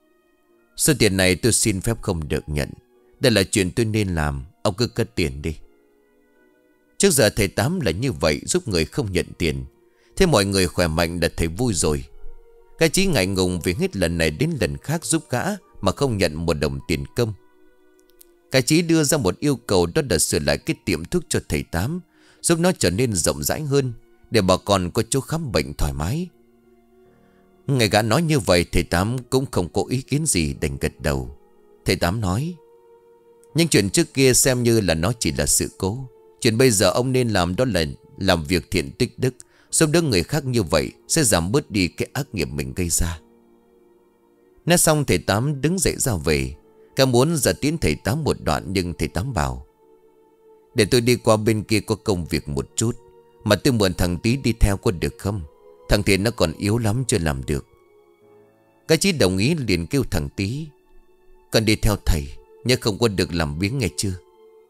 Số tiền này tôi xin phép không được nhận. Đây là chuyện tôi nên làm. Ông cứ cất tiền đi. Trước giờ thầy Tám là như vậy, giúp người không nhận tiền. Thế mọi người khỏe mạnh là thầy vui rồi. Gã Chí ngại ngùng vì hết lần này đến lần khác giúp gã mà không nhận một đồng tiền công. Gã Chí đưa ra một yêu cầu, đó là sửa lại cái tiệm thuốc cho thầy Tám, giúp nó trở nên rộng rãi hơn, để bà con có chỗ khám bệnh thoải mái. Nghe gã nói như vậy, thầy Tám cũng không có ý kiến gì, đành gật đầu. Thầy Tám nói: những chuyện trước kia xem như là nó chỉ là sự cố. Chuyện bây giờ ông nên làm đó là làm việc thiện tích đức, giúp đỡ người khác, như vậy sẽ giảm bớt đi cái ác nghiệp mình gây ra. Nói xong thầy Tám đứng dậy ra về. Cả muốn ra tiến thầy Tám một đoạn, nhưng thầy Tám bảo: để tôi đi qua bên kia có công việc một chút, mà tôi mượn thằng Tí đi theo có được không? Thằng Thiện nó còn yếu lắm chưa làm được. Cái Chí đồng ý liền kêu thằng Tí: con đi theo thầy, nhưng không có được làm biếng nghe chưa?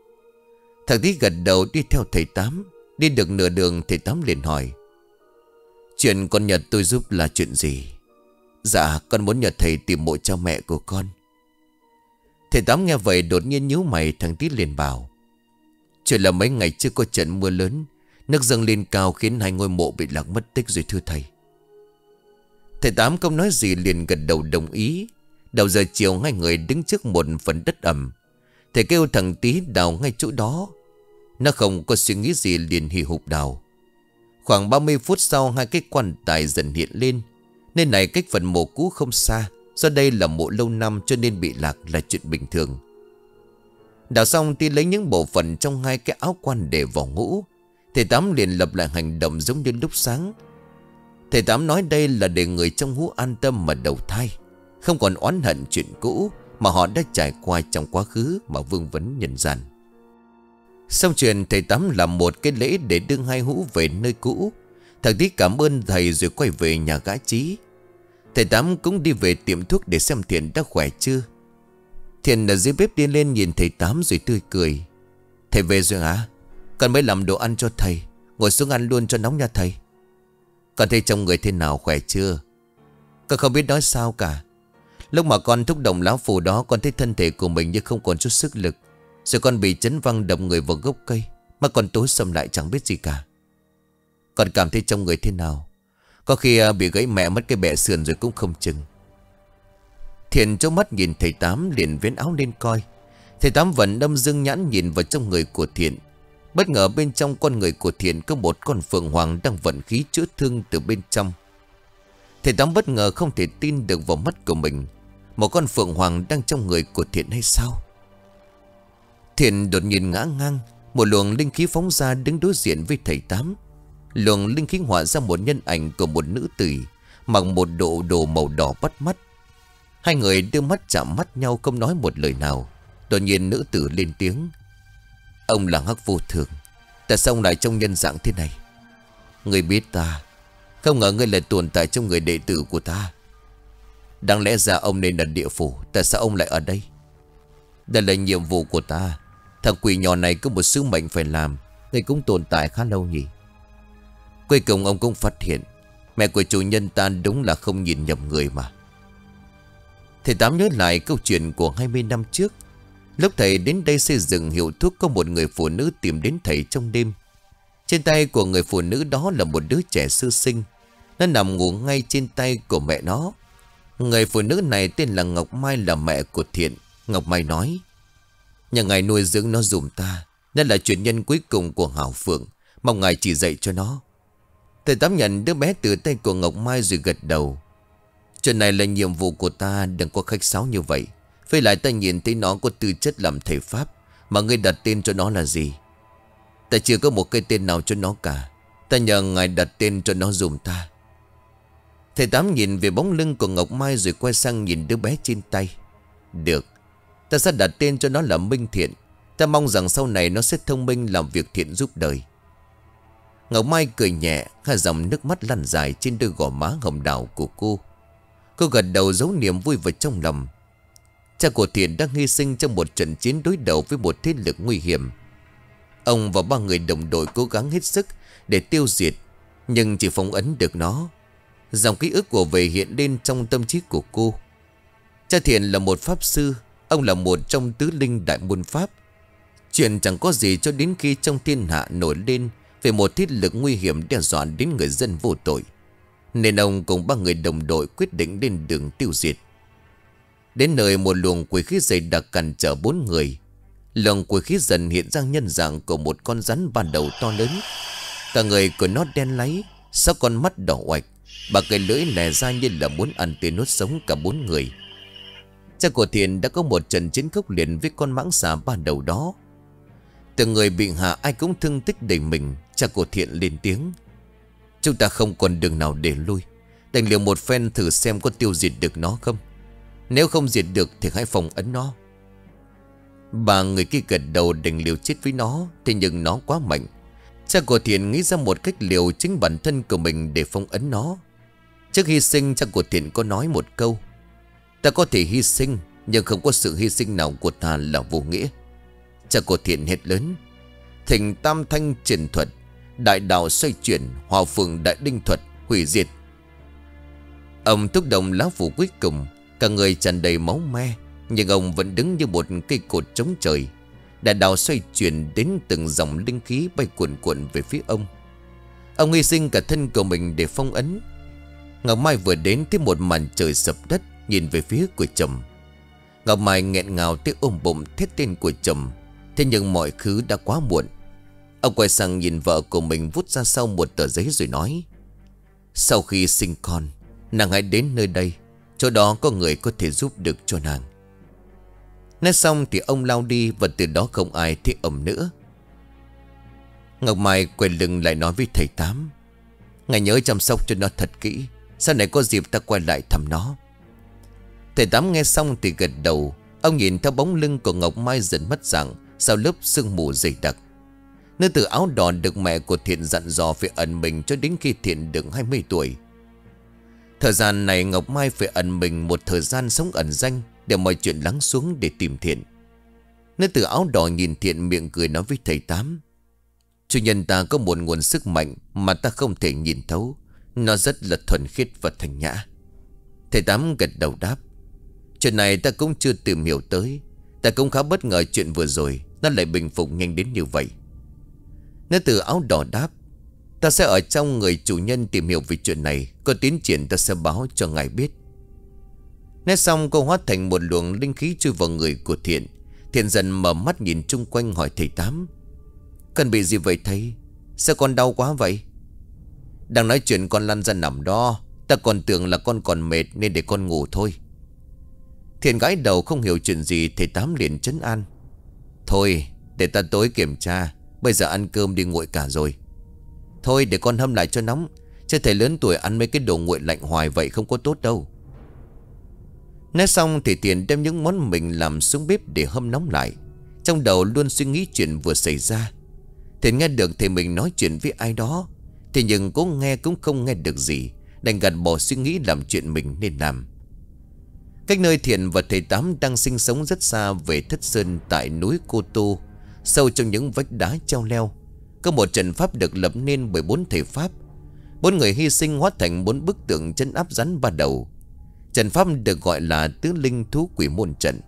Thằng Tí gật đầu đi theo thầy Tám. Đi được nửa đường thầy Tám liền hỏi: chuyện con nhờ tôi giúp là chuyện gì? Dạ con muốn nhờ thầy tìm mộ cha mẹ của con. Thầy Tám nghe vậy đột nhiên nhíu mày. Thằng Tí liền bảo: chuyện là mấy ngày trước có trận mưa lớn, nước dâng lên cao khiến hai ngôi mộ bị lạc mất tích rồi thưa thầy. Thầy Tám không nói gì liền gật đầu đồng ý. Đầu giờ chiều hai người đứng trước một phần đất ẩm. Thầy kêu thằng Tí đào ngay chỗ đó. Nó không có suy nghĩ gì liền hì hục đào. Khoảng ba mươi phút sau, hai cái quan tài dần hiện lên. Nơi này cách phần mộ cũ không xa. Do đây là mộ lâu năm cho nên bị lạc là chuyện bình thường. Đào xong Tí lấy những bộ phận trong hai cái áo quan để vào ngũ. Thầy Tám liền lập lại hành động giống như lúc sáng. Thầy Tám nói đây là để người trong hũ an tâm mà đầu thai, không còn oán hận chuyện cũ mà họ đã trải qua trong quá khứ mà vương vấn nhân gian. Xong chuyện, thầy Tám làm một cái lễ để đưa hai hũ về nơi cũ. Thằng Tí cảm ơn thầy rồi quay về nhà gã Chí. Thầy Tám cũng đi về tiệm thuốc để xem Thiện đã khỏe chưa. Thiện ở dưới bếp đi lên nhìn thầy Tám rồi tươi cười: thầy về rồi hả? Con mới làm đồ ăn cho thầy, ngồi xuống ăn luôn cho nóng nha thầy. Con thấy trong người thế nào, khỏe chưa? Con không biết nói sao cả. Lúc mà con thúc động lá phù đó, con thấy thân thể của mình như không còn chút sức lực. Rồi con bị chấn văng đập người vào gốc cây, mà còn tối sầm lại chẳng biết gì cả. Con cảm thấy trong người thế nào? Có khi bị gãy mẹ mất cái bẹ sườn rồi cũng không chừng. Thiện trố mắt nhìn thầy Tám liền vén áo lên coi. Thầy Tám vẫn đâm dương nhãn nhìn vào trong người của Thiện. Bất ngờ bên trong con người của Thiện có một con phượng hoàng đang vận khí chữa thương từ bên trong. Thầy Tám bất ngờ không thể tin được vào mắt của mình. Một con phượng hoàng đang trong người của Thiện hay sao? Thiện đột nhiên ngã ngang. Một luồng linh khí phóng ra đứng đối diện với thầy Tám. Luồng linh khí hóa ra một nhân ảnh của một nữ tử mặc một bộ đồ màu đỏ bắt mắt. Hai người đưa mắt chạm mắt nhau không nói một lời nào. Đột nhiên nữ tử lên tiếng: ông là Hắc Vô Thường, tại sao ông lại trong nhân dạng thế này? Ngươi biết ta, không ngờ ngươi lại tồn tại trong người đệ tử của ta. Đáng lẽ ra ông nên ở địa phủ, tại sao ông lại ở đây? Đây là nhiệm vụ của ta. Thằng quỷ nhỏ này có một sứ mệnh phải làm. Ngươi cũng tồn tại khá lâu nhỉ? Cuối cùng ông cũng phát hiện mẹ của chủ nhân ta đúng là không nhìn nhầm người mà. Thầy Tám nhớ lại câu chuyện của hai mươi năm trước. Lúc thầy đến đây xây dựng hiệu thuốc, có một người phụ nữ tìm đến thầy trong đêm. Trên tay của người phụ nữ đó là một đứa trẻ sơ sinh. Nó nằm ngủ ngay trên tay của mẹ nó. Người phụ nữ này tên là Ngọc Mai, là mẹ của Thiện. Ngọc Mai nói: nhà ngài nuôi dưỡng nó dùm ta, nó là truyền nhân cuối cùng của Hảo Phượng, mong ngài chỉ dạy cho nó. Thầy Tám nhận đứa bé từ tay của Ngọc Mai rồi gật đầu. Chuyện này là nhiệm vụ của ta, đừng có khách sáo như vậy. Với lại ta nhìn thấy nó có tư chất làm thầy pháp, mà ngươi đặt tên cho nó là gì? Ta chưa có một cái tên nào cho nó cả. Ta nhờ ngài đặt tên cho nó dùm ta. Thầy Tám nhìn về bóng lưng của Ngọc Mai rồi quay sang nhìn đứa bé trên tay. Được, Ta sẽ đặt tên cho nó là Minh Thiện. Ta mong rằng sau này nó sẽ thông minh, làm việc thiện giúp đời. Ngọc Mai cười nhẹ, hai dòng nước mắt lăn dài trên đôi gò má hồng đào của cô. Cô gật đầu giấu niềm vui vào trong lòng. Cha của Thiện đang hy sinh trong một trận chiến đối đầu với một thế lực nguy hiểm. Ông và ba người đồng đội cố gắng hết sức để tiêu diệt, nhưng chỉ phong ấn được nó. Dòng ký ức của về hiện lên trong tâm trí của cô. Cha Thiện là một pháp sư. Ông là một trong tứ linh đại môn pháp. Chuyện chẳng có gì cho đến khi trong thiên hạ nổi lên về một thế lực nguy hiểm đe dọa đến người dân vô tội, nên ông cùng ba người đồng đội quyết định lên đường tiêu diệt. Đến nơi, một luồng quỷ khí dày đặc cản trở bốn người. Luồng quỷ khí dần hiện ra nhân dạng của một con rắn ban đầu to lớn. Cả người của nó đen láy, sáu con mắt đỏ oạch, ba cái lưỡi lè ra như là muốn ăn tươi nuốt sống cả bốn người. Cha của Thiện đã có một trận chiến khốc liệt với con mãng xà ban đầu đó. Từng người bị hạ ai cũng thương tích đầy mình. Cha của Thiện lên tiếng: chúng ta không còn đường nào để lui, đành liều một phen thử xem có tiêu diệt được nó không. Nếu không diệt được thì hãy phong ấn nó. Ba người kia gật đầu đành liều chết với nó. Thế nhưng nó quá mạnh. Cha của Thiện nghĩ ra một cách liều chính bản thân của mình để phong ấn nó. Trước hy sinh, cha của Thiện có nói một câu: ta có thể hy sinh, nhưng không có sự hy sinh nào của ta là vô nghĩa. Cha của Thiện hét lớn: thỉnh tam thanh triển thuật, đại đạo xoay chuyển, hòa phượng đại đinh thuật, hủy diệt. Ông thúc động lá phủ cuối cùng. Cả người tràn đầy máu me, nhưng ông vẫn đứng như một cây cột chống trời. Đại đạo xoay chuyển đến từng dòng linh khí bay cuồn cuộn về phía ông. Ông hy sinh cả thân của mình để phong ấn. Ngọc Mai vừa đến thấy một màn trời sập đất, nhìn về phía của chồng. Ngọc Mai nghẹn ngào tới ôm bụng thét tên của chồng. Thế nhưng mọi thứ đã quá muộn. Ông quay sang nhìn vợ của mình, vút ra sau một tờ giấy rồi nói: sau khi sinh con, nàng hãy đến nơi đây, chỗ đó có người có thể giúp được cho nàng. Nói xong thì ông lao đi, và từ đó không ai thấy ông nữa. Ngọc Mai quay lưng lại nói với thầy Tám: ngài nhớ chăm sóc cho nó thật kỹ, sau này có dịp ta quay lại thăm nó. Thầy Tám nghe xong thì gật đầu. Ông nhìn theo bóng lưng của Ngọc Mai dần mất dạng sau lớp sương mù dày đặc. Nữ tử áo đỏ được mẹ của Thiện dặn dò phải ẩn mình cho đến khi Thiện được hai mươi tuổi. Thời gian này Ngọc Mai phải ẩn mình một thời gian sống ẩn danh, để mọi chuyện lắng xuống để tìm Thiện. Nữ tử áo đỏ nhìn Thiện, miệng cười nói với thầy Tám: chủ nhân ta có một nguồn sức mạnh mà ta không thể nhìn thấu. Nó rất là thuần khiết và thanh nhã. Thầy Tám gật đầu đáp: chuyện này ta cũng chưa tìm hiểu tới. Ta cũng khá bất ngờ chuyện vừa rồi nó lại bình phục nhanh đến như vậy. Nữ tử áo đỏ đáp: ta sẽ ở trong người chủ nhân tìm hiểu về chuyện này. Có tiến triển ta sẽ báo cho ngài biết. Nói xong cô hóa thành một luồng linh khí chui vào người của Thiện. Thiện dần mở mắt nhìn chung quanh hỏi thầy Tám: con bị gì vậy thầy? Sao con đau quá vậy? Đang nói chuyện con lăn ra nằm đó. Ta còn tưởng là con còn mệt nên để con ngủ thôi. Thiện gãi đầu không hiểu chuyện gì. Thầy Tám liền trấn an: thôi để ta tối kiểm tra. Bây giờ ăn cơm đi nguội cả rồi. Thôi để con hâm lại cho nóng, chứ thầy lớn tuổi ăn mấy cái đồ nguội lạnh hoài vậy không có tốt đâu. Nói xong thì Thiện đem những món mình làm xuống bếp để hâm nóng lại. Trong đầu luôn suy nghĩ chuyện vừa xảy ra. Thiện nghe được thầy mình nói chuyện với ai đó, thế nhưng cố nghe cũng không nghe được gì, đành gạt bỏ suy nghĩ làm chuyện mình nên làm. Cách nơi Thiện và thầy Tám đang sinh sống rất xa về Thất Sơn tại núi Cô Tô, sâu trong những vách đá treo leo, có một trận pháp được lập nên bởi bốn thầy pháp. Bốn người hy sinh hóa thành bốn bức tượng trấn áp rắn ba đầu. Trận pháp được gọi là tứ linh thú quỷ môn trận.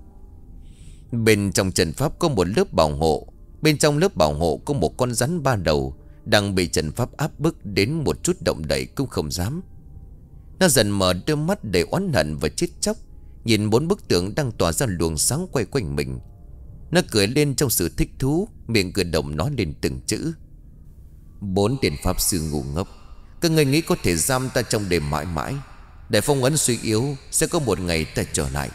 Bên trong trận pháp có một lớp bảo hộ. Bên trong lớp bảo hộ có một con rắn ba đầu đang bị trận pháp áp bức đến một chút động đậy cũng không dám. Nó dần mở đôi mắt đầy oán hận và chết chóc, nhìn bốn bức tượng đang tỏa ra luồng sáng quay quanh mình. Nó cười lên trong sự thích thú, miệng cười động nói lên từng chữ: bốn tiền pháp sư ngu ngốc, các ngươi nghĩ có thể giam ta trong đêm mãi mãi. Để phong ấn suy yếu, sẽ có một ngày ta trở lại.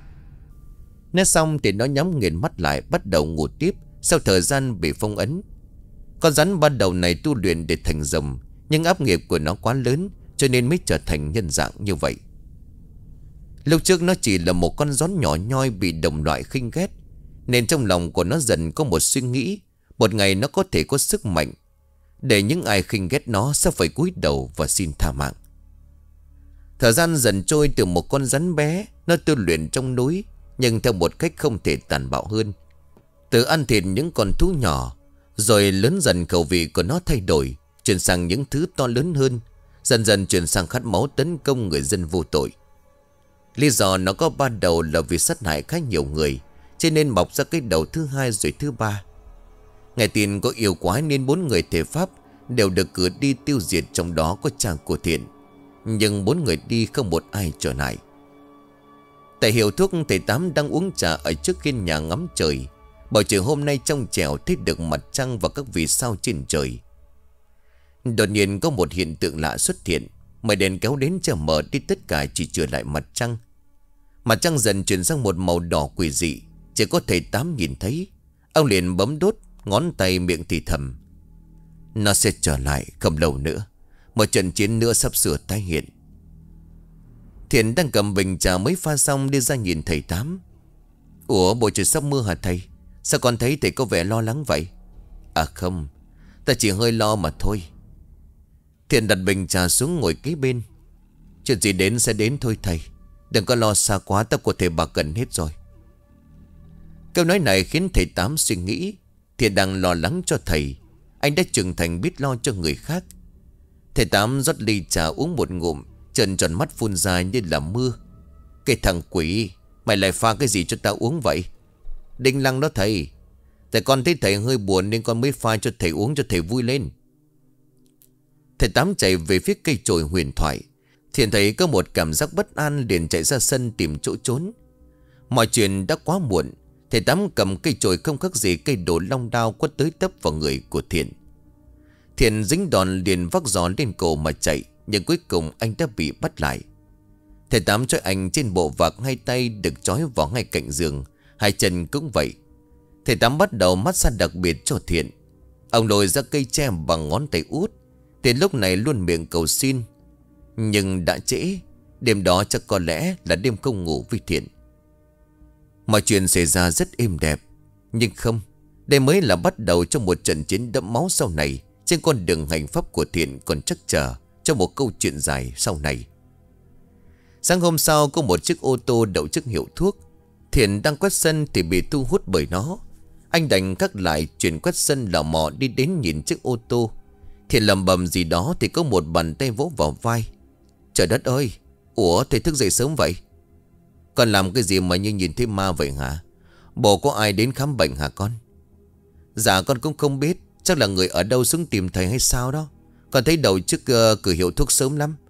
Nói xong thì nó nhắm nghiền mắt lại, bắt đầu ngủ tiếp sau thời gian bị phong ấn. Con rắn ban đầu này tu luyện để thành rồng, nhưng áp nghiệp của nó quá lớn cho nên mới trở thành nhân dạng như vậy. Lúc trước nó chỉ là một con gión nhỏ nhoi bị đồng loại khinh ghét, nên trong lòng của nó dần có một suy nghĩ, một ngày nó có thể có sức mạnh để những ai khinh ghét nó sẽ phải cúi đầu và xin tha mạng. Thời gian dần trôi, từ một con rắn bé, nó tu luyện trong núi, nhưng theo một cách không thể tàn bạo hơn. Từ ăn thịt những con thú nhỏ, rồi lớn dần khẩu vị của nó thay đổi, chuyển sang những thứ to lớn hơn, dần dần chuyển sang khát máu tấn công người dân vô tội. Lý do nó có ban đầu là vì sát hại khá nhiều người, cho nên mọc ra cái đầu thứ hai rồi thứ ba. Nghe tin có yêu quái nên bốn người thể pháp đều được cử đi tiêu diệt, trong đó có cha của Thiện. Nhưng bốn người đi không một ai trở lại. Tại hiệu thuốc, thầy Tám đang uống trà ở trước hiên nhà ngắm trời. Bầu trời hôm nay trong trẻo, thấy được mặt trăng và các vì sao trên trời. Đột nhiên có một hiện tượng lạ xuất hiện. Mây đèn kéo đến che mờ đi tất cả, chỉ trừ lại mặt trăng. Mặt trăng dần chuyển sang một màu đỏ quỷ dị. Chỉ có thầy Tám nhìn thấy. Ông liền bấm đốt, ngón tay miệng thì thầm: nó sẽ trở lại không lâu nữa. Một trận chiến nữa sắp sửa tái hiện. Thiện đang cầm bình trà mới pha xong đi ra nhìn thầy Tám. Ủa, bộ trời sắp mưa hả thầy? Sao con thấy thầy có vẻ lo lắng vậy? À không, ta chỉ hơi lo mà thôi. Thiện đặt bình trà xuống ngồi kế bên. Chuyện gì đến sẽ đến thôi thầy. Đừng có lo xa quá, ta của thầy bà cần hết rồi. Câu nói này khiến thầy Tám suy nghĩ. Thiện đang lo lắng cho thầy. Anh đã trưởng thành biết lo cho người khác. Thầy Tám rót ly trà uống một ngụm, trợn tròn mắt phun ra như là mưa. Cái thằng quỷ, mày lại pha cái gì cho tao uống vậy? Đinh lăng đó thầy. Tại con thấy thầy hơi buồn nên con mới pha cho thầy uống cho thầy vui lên. Thầy Tám chạy về phía cây chổi huyền thoại. Thiện thấy có một cảm giác bất an, liền chạy ra sân tìm chỗ trốn. Mọi chuyện đã quá muộn. Thầy Tám cầm cây chổi không khác gì cây đổ long đao quất tới tấp vào người của Thiện. Thiện dính đòn liền vác giò lên cổ mà chạy, nhưng cuối cùng anh đã bị bắt lại. Thầy Tám trói anh trên bộ vạc, hai tay được trói vào ngay cạnh giường, hai chân cũng vậy. Thầy Tám bắt đầu massage đặc biệt cho Thiện. Ông lôi ra cây tre bằng ngón tay út. Thiện lúc này luôn miệng cầu xin, nhưng đã trễ. Đêm đó chắc có lẽ là đêm không ngủ với Thiện. Mọi chuyện xảy ra rất êm đẹp. Nhưng không, đây mới là bắt đầu cho một trận chiến đẫm máu sau này. Trên con đường hành pháp của Thiện còn chắc chờ cho một câu chuyện dài sau này. Sáng hôm sau, có một chiếc ô tô đậu trước hiệu thuốc. Thiện đang quét sân thì bị thu hút bởi nó. Anh đành cắt lại chuyển quét sân lò mò đi đến nhìn chiếc ô tô. Thiện lầm bầm gì đó thì có một bàn tay vỗ vào vai. Trời đất ơi, ủa thầy thức dậy sớm vậy? Con làm cái gì mà như nhìn thấy ma vậy hả? Bộ có ai đến khám bệnh hả con? Dạ con cũng không biết. Chắc là người ở đâu xuống tìm thầy hay sao đó. Con thấy đầu trước uh, cửa hiệu thuốc sớm lắm.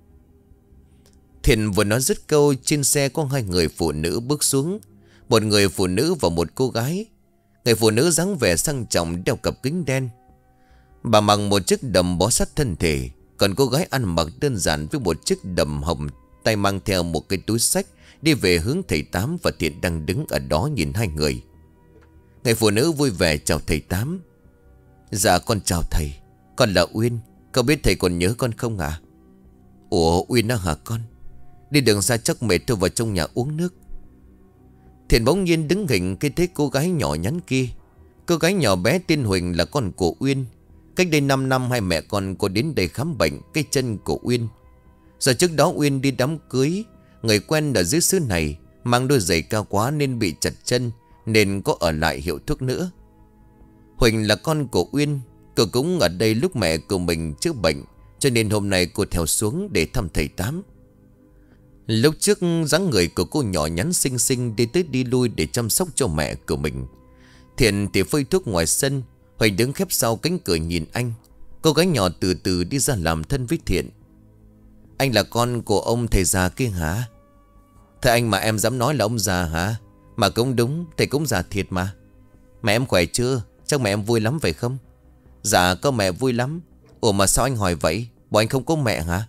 Thiện vừa nói dứt câu, trên xe có hai người phụ nữ bước xuống. Một người phụ nữ và một cô gái. Người phụ nữ dáng vẻ sang trọng, đeo cặp kính đen. Bà mặc một chiếc đầm bó sát thân thể. Còn cô gái ăn mặc đơn giản với một chiếc đầm hồng, tay mang theo một cái túi xách, đi về hướng thầy Tám và Thiện đang đứng ở đó nhìn hai người. Người phụ nữ vui vẻ chào thầy Tám. Dạ con chào thầy. Con là Uyên. Cậu biết thầy còn nhớ con không ạ? À? Ủa Uyên đó hả con? Đi đường xa chắc mệt, thôi vào trong nhà uống nước. Thiện bỗng nhiên đứng hình khi thấy cô gái nhỏ nhắn kia. Cô gái nhỏ bé tên Huỳnh là con của Uyên. Cách đây năm năm hai mẹ con có đến đây khám bệnh cái chân của Uyên. Giờ trước đó Uyên đi đám cưới. Người quen ở dưới xứ này mang đôi giày cao quá nên bị chật chân, nên có ở lại hiệu thuốc nữa. Huỳnh là con của Uyên. Cô cũng ở đây lúc mẹ của mình chữa bệnh, cho nên hôm nay cô theo xuống để thăm thầy Tám. Lúc trước dáng người của cô nhỏ nhắn xinh xinh, đi tới đi lui để chăm sóc cho mẹ của mình. Thiện thì phơi thuốc ngoài sân. Huỳnh đứng khép sau cánh cửa nhìn anh. Cô gái nhỏ từ từ đi ra làm thân với Thiện. Anh là con của ông thầy già kia hả? Thưa anh mà em dám nói là ông già hả? Mà cũng đúng, thầy cũng già thiệt mà. Mẹ em khỏe chưa? Chắc mẹ em vui lắm phải không? Dạ có mẹ vui lắm. Ủa mà sao anh hỏi vậy? Bộ anh không có mẹ hả?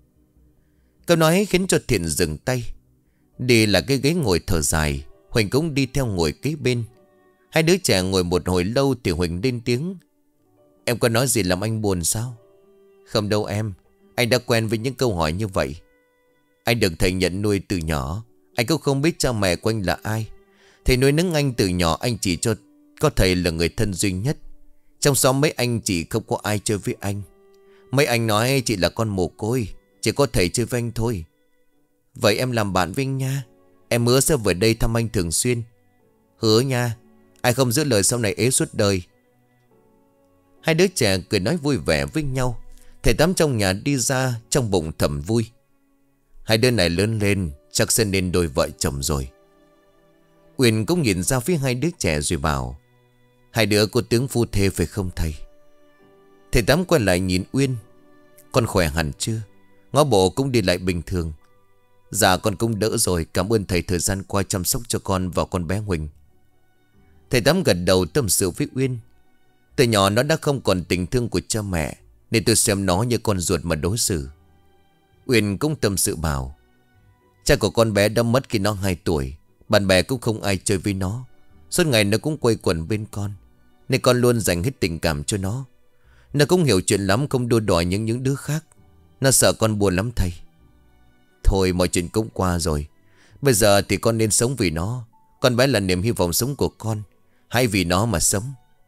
Câu nói khiến cho Thiện dừng tay. Đi là cái ghế ngồi thở dài. Huỳnh cũng đi theo ngồi kế bên. Hai đứa trẻ ngồi một hồi lâu thì Huỳnh lên tiếng. Em có nói gì làm anh buồn sao? Không đâu em. Anh đã quen với những câu hỏi như vậy. Anh được thầy nhận nuôi từ nhỏ. Anh cũng không biết cha mẹ của anh là ai. Thầy nuôi nấng anh từ nhỏ, anh chỉ cho có thầy là người thân duy nhất. Trong xóm mấy anh chị không có ai chơi với anh. Mấy anh nói chị là con mồ côi, chỉ có thầy chơi với anh thôi. Vậy em làm bạn với anh nha. Em hứa sẽ về đây thăm anh thường xuyên. Hứa nha. Ai không giữ lời sau này ế suốt đời. Hai đứa trẻ cười nói vui vẻ với nhau. Thầy Tám trong nhà đi ra, trong bụng thầm vui. Hai đứa này lớn lên chắc sẽ nên đôi vợ chồng rồi. Uyên cũng nhìn ra phía hai đứa trẻ rồi bảo: hai đứa có tướng phu thê phải không thầy? Thầy Tám quay lại nhìn Uyên: con khỏe hẳn chưa? Ngó bộ cũng đi lại bình thường. Dạ con cũng đỡ rồi. Cảm ơn thầy thời gian qua chăm sóc cho con và con bé Huỳnh. Thầy Tám gật đầu tâm sự với Uyên: từ nhỏ nó đã không còn tình thương của cha mẹ, nên tôi xem nó như con ruột mà đối xử. Uyên cũng tâm sự bảo: cha của con bé đã mất khi nó hai tuổi. Bạn bè cũng không ai chơi với nó. Suốt ngày nó cũng quây quần bên con, nên con luôn dành hết tình cảm cho nó. Nó cũng hiểu chuyện lắm, không đua đòi những những đứa khác. Nó sợ con buồn lắm thầy. Thôi mọi chuyện cũng qua rồi. Bây giờ thì con nên sống vì nó. Con bé là niềm hy vọng sống của con. Hãy vì nó mà sống.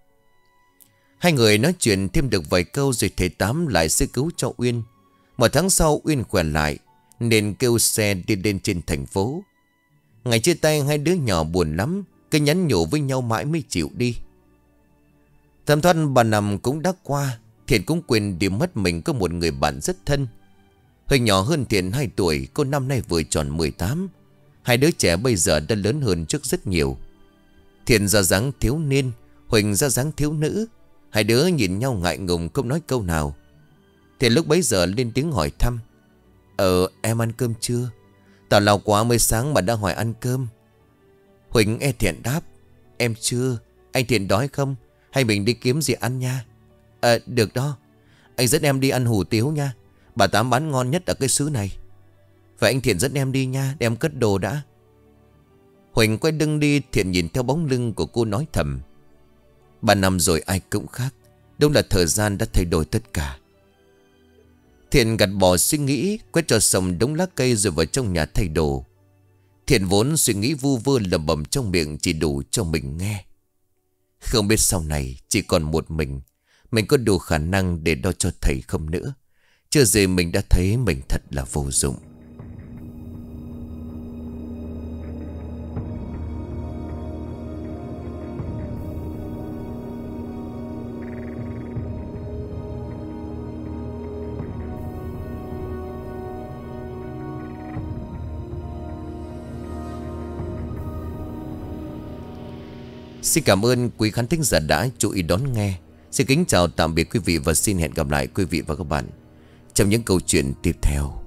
Hai người nói chuyện thêm được vài câu rồi thầy Tám lại sơ cứu cho Uyên. Một tháng sau Uyên khỏe lại, nên kêu xe đi lên trên thành phố. Ngày chia tay hai đứa nhỏ buồn lắm, cứ nhắn nhủ với nhau mãi mới chịu đi. Thầm thoát bà Năm cũng đã qua. Thiện cũng quên đi mất mình có một người bạn rất thân. Huỳnh nhỏ hơn Thiện hai tuổi, cô năm nay vừa tròn mười tám. Hai đứa trẻ bây giờ đã lớn hơn trước rất nhiều. Thiện ra dáng thiếu niên, Huỳnh ra dáng thiếu nữ. Hai đứa nhìn nhau ngại ngùng không nói câu nào. Thiện lúc bấy giờ lên tiếng hỏi thăm: Ờ em ăn cơm chưa? Tào lao quá mới sáng mà đã hỏi ăn cơm. Huỳnh e Thiện đáp: Em chưa. Anh Thiện đói không? Hay mình đi kiếm gì ăn nha? Ờ được đó. Anh dẫn em đi ăn hủ tiếu nha. Bà Tám bán ngon nhất ở cái xứ này. Vậy anh Thiện dẫn em đi nha. Để em cất đồ đã. Huỳnh quay lưng đi. Thiện nhìn theo bóng lưng của cô nói thầm: Ba năm rồi ai cũng khác. Đúng là thời gian đã thay đổi tất cả. Thiện gạt bỏ suy nghĩ, quét cho xong đống lá cây rồi vào trong nhà thay đồ. Thiện vốn suy nghĩ vu vơ lẩm bẩm trong miệng chỉ đủ cho mình nghe. Không biết sau này chỉ còn một mình, mình có đủ khả năng để lo cho thầy không nữa. Chưa gì mình đã thấy mình thật là vô dụng. Xin cảm ơn quý khán thính giả đã chú ý đón nghe. Xin kính chào tạm biệt quý vị và xin hẹn gặp lại quý vị và các bạn trong những câu chuyện tiếp theo.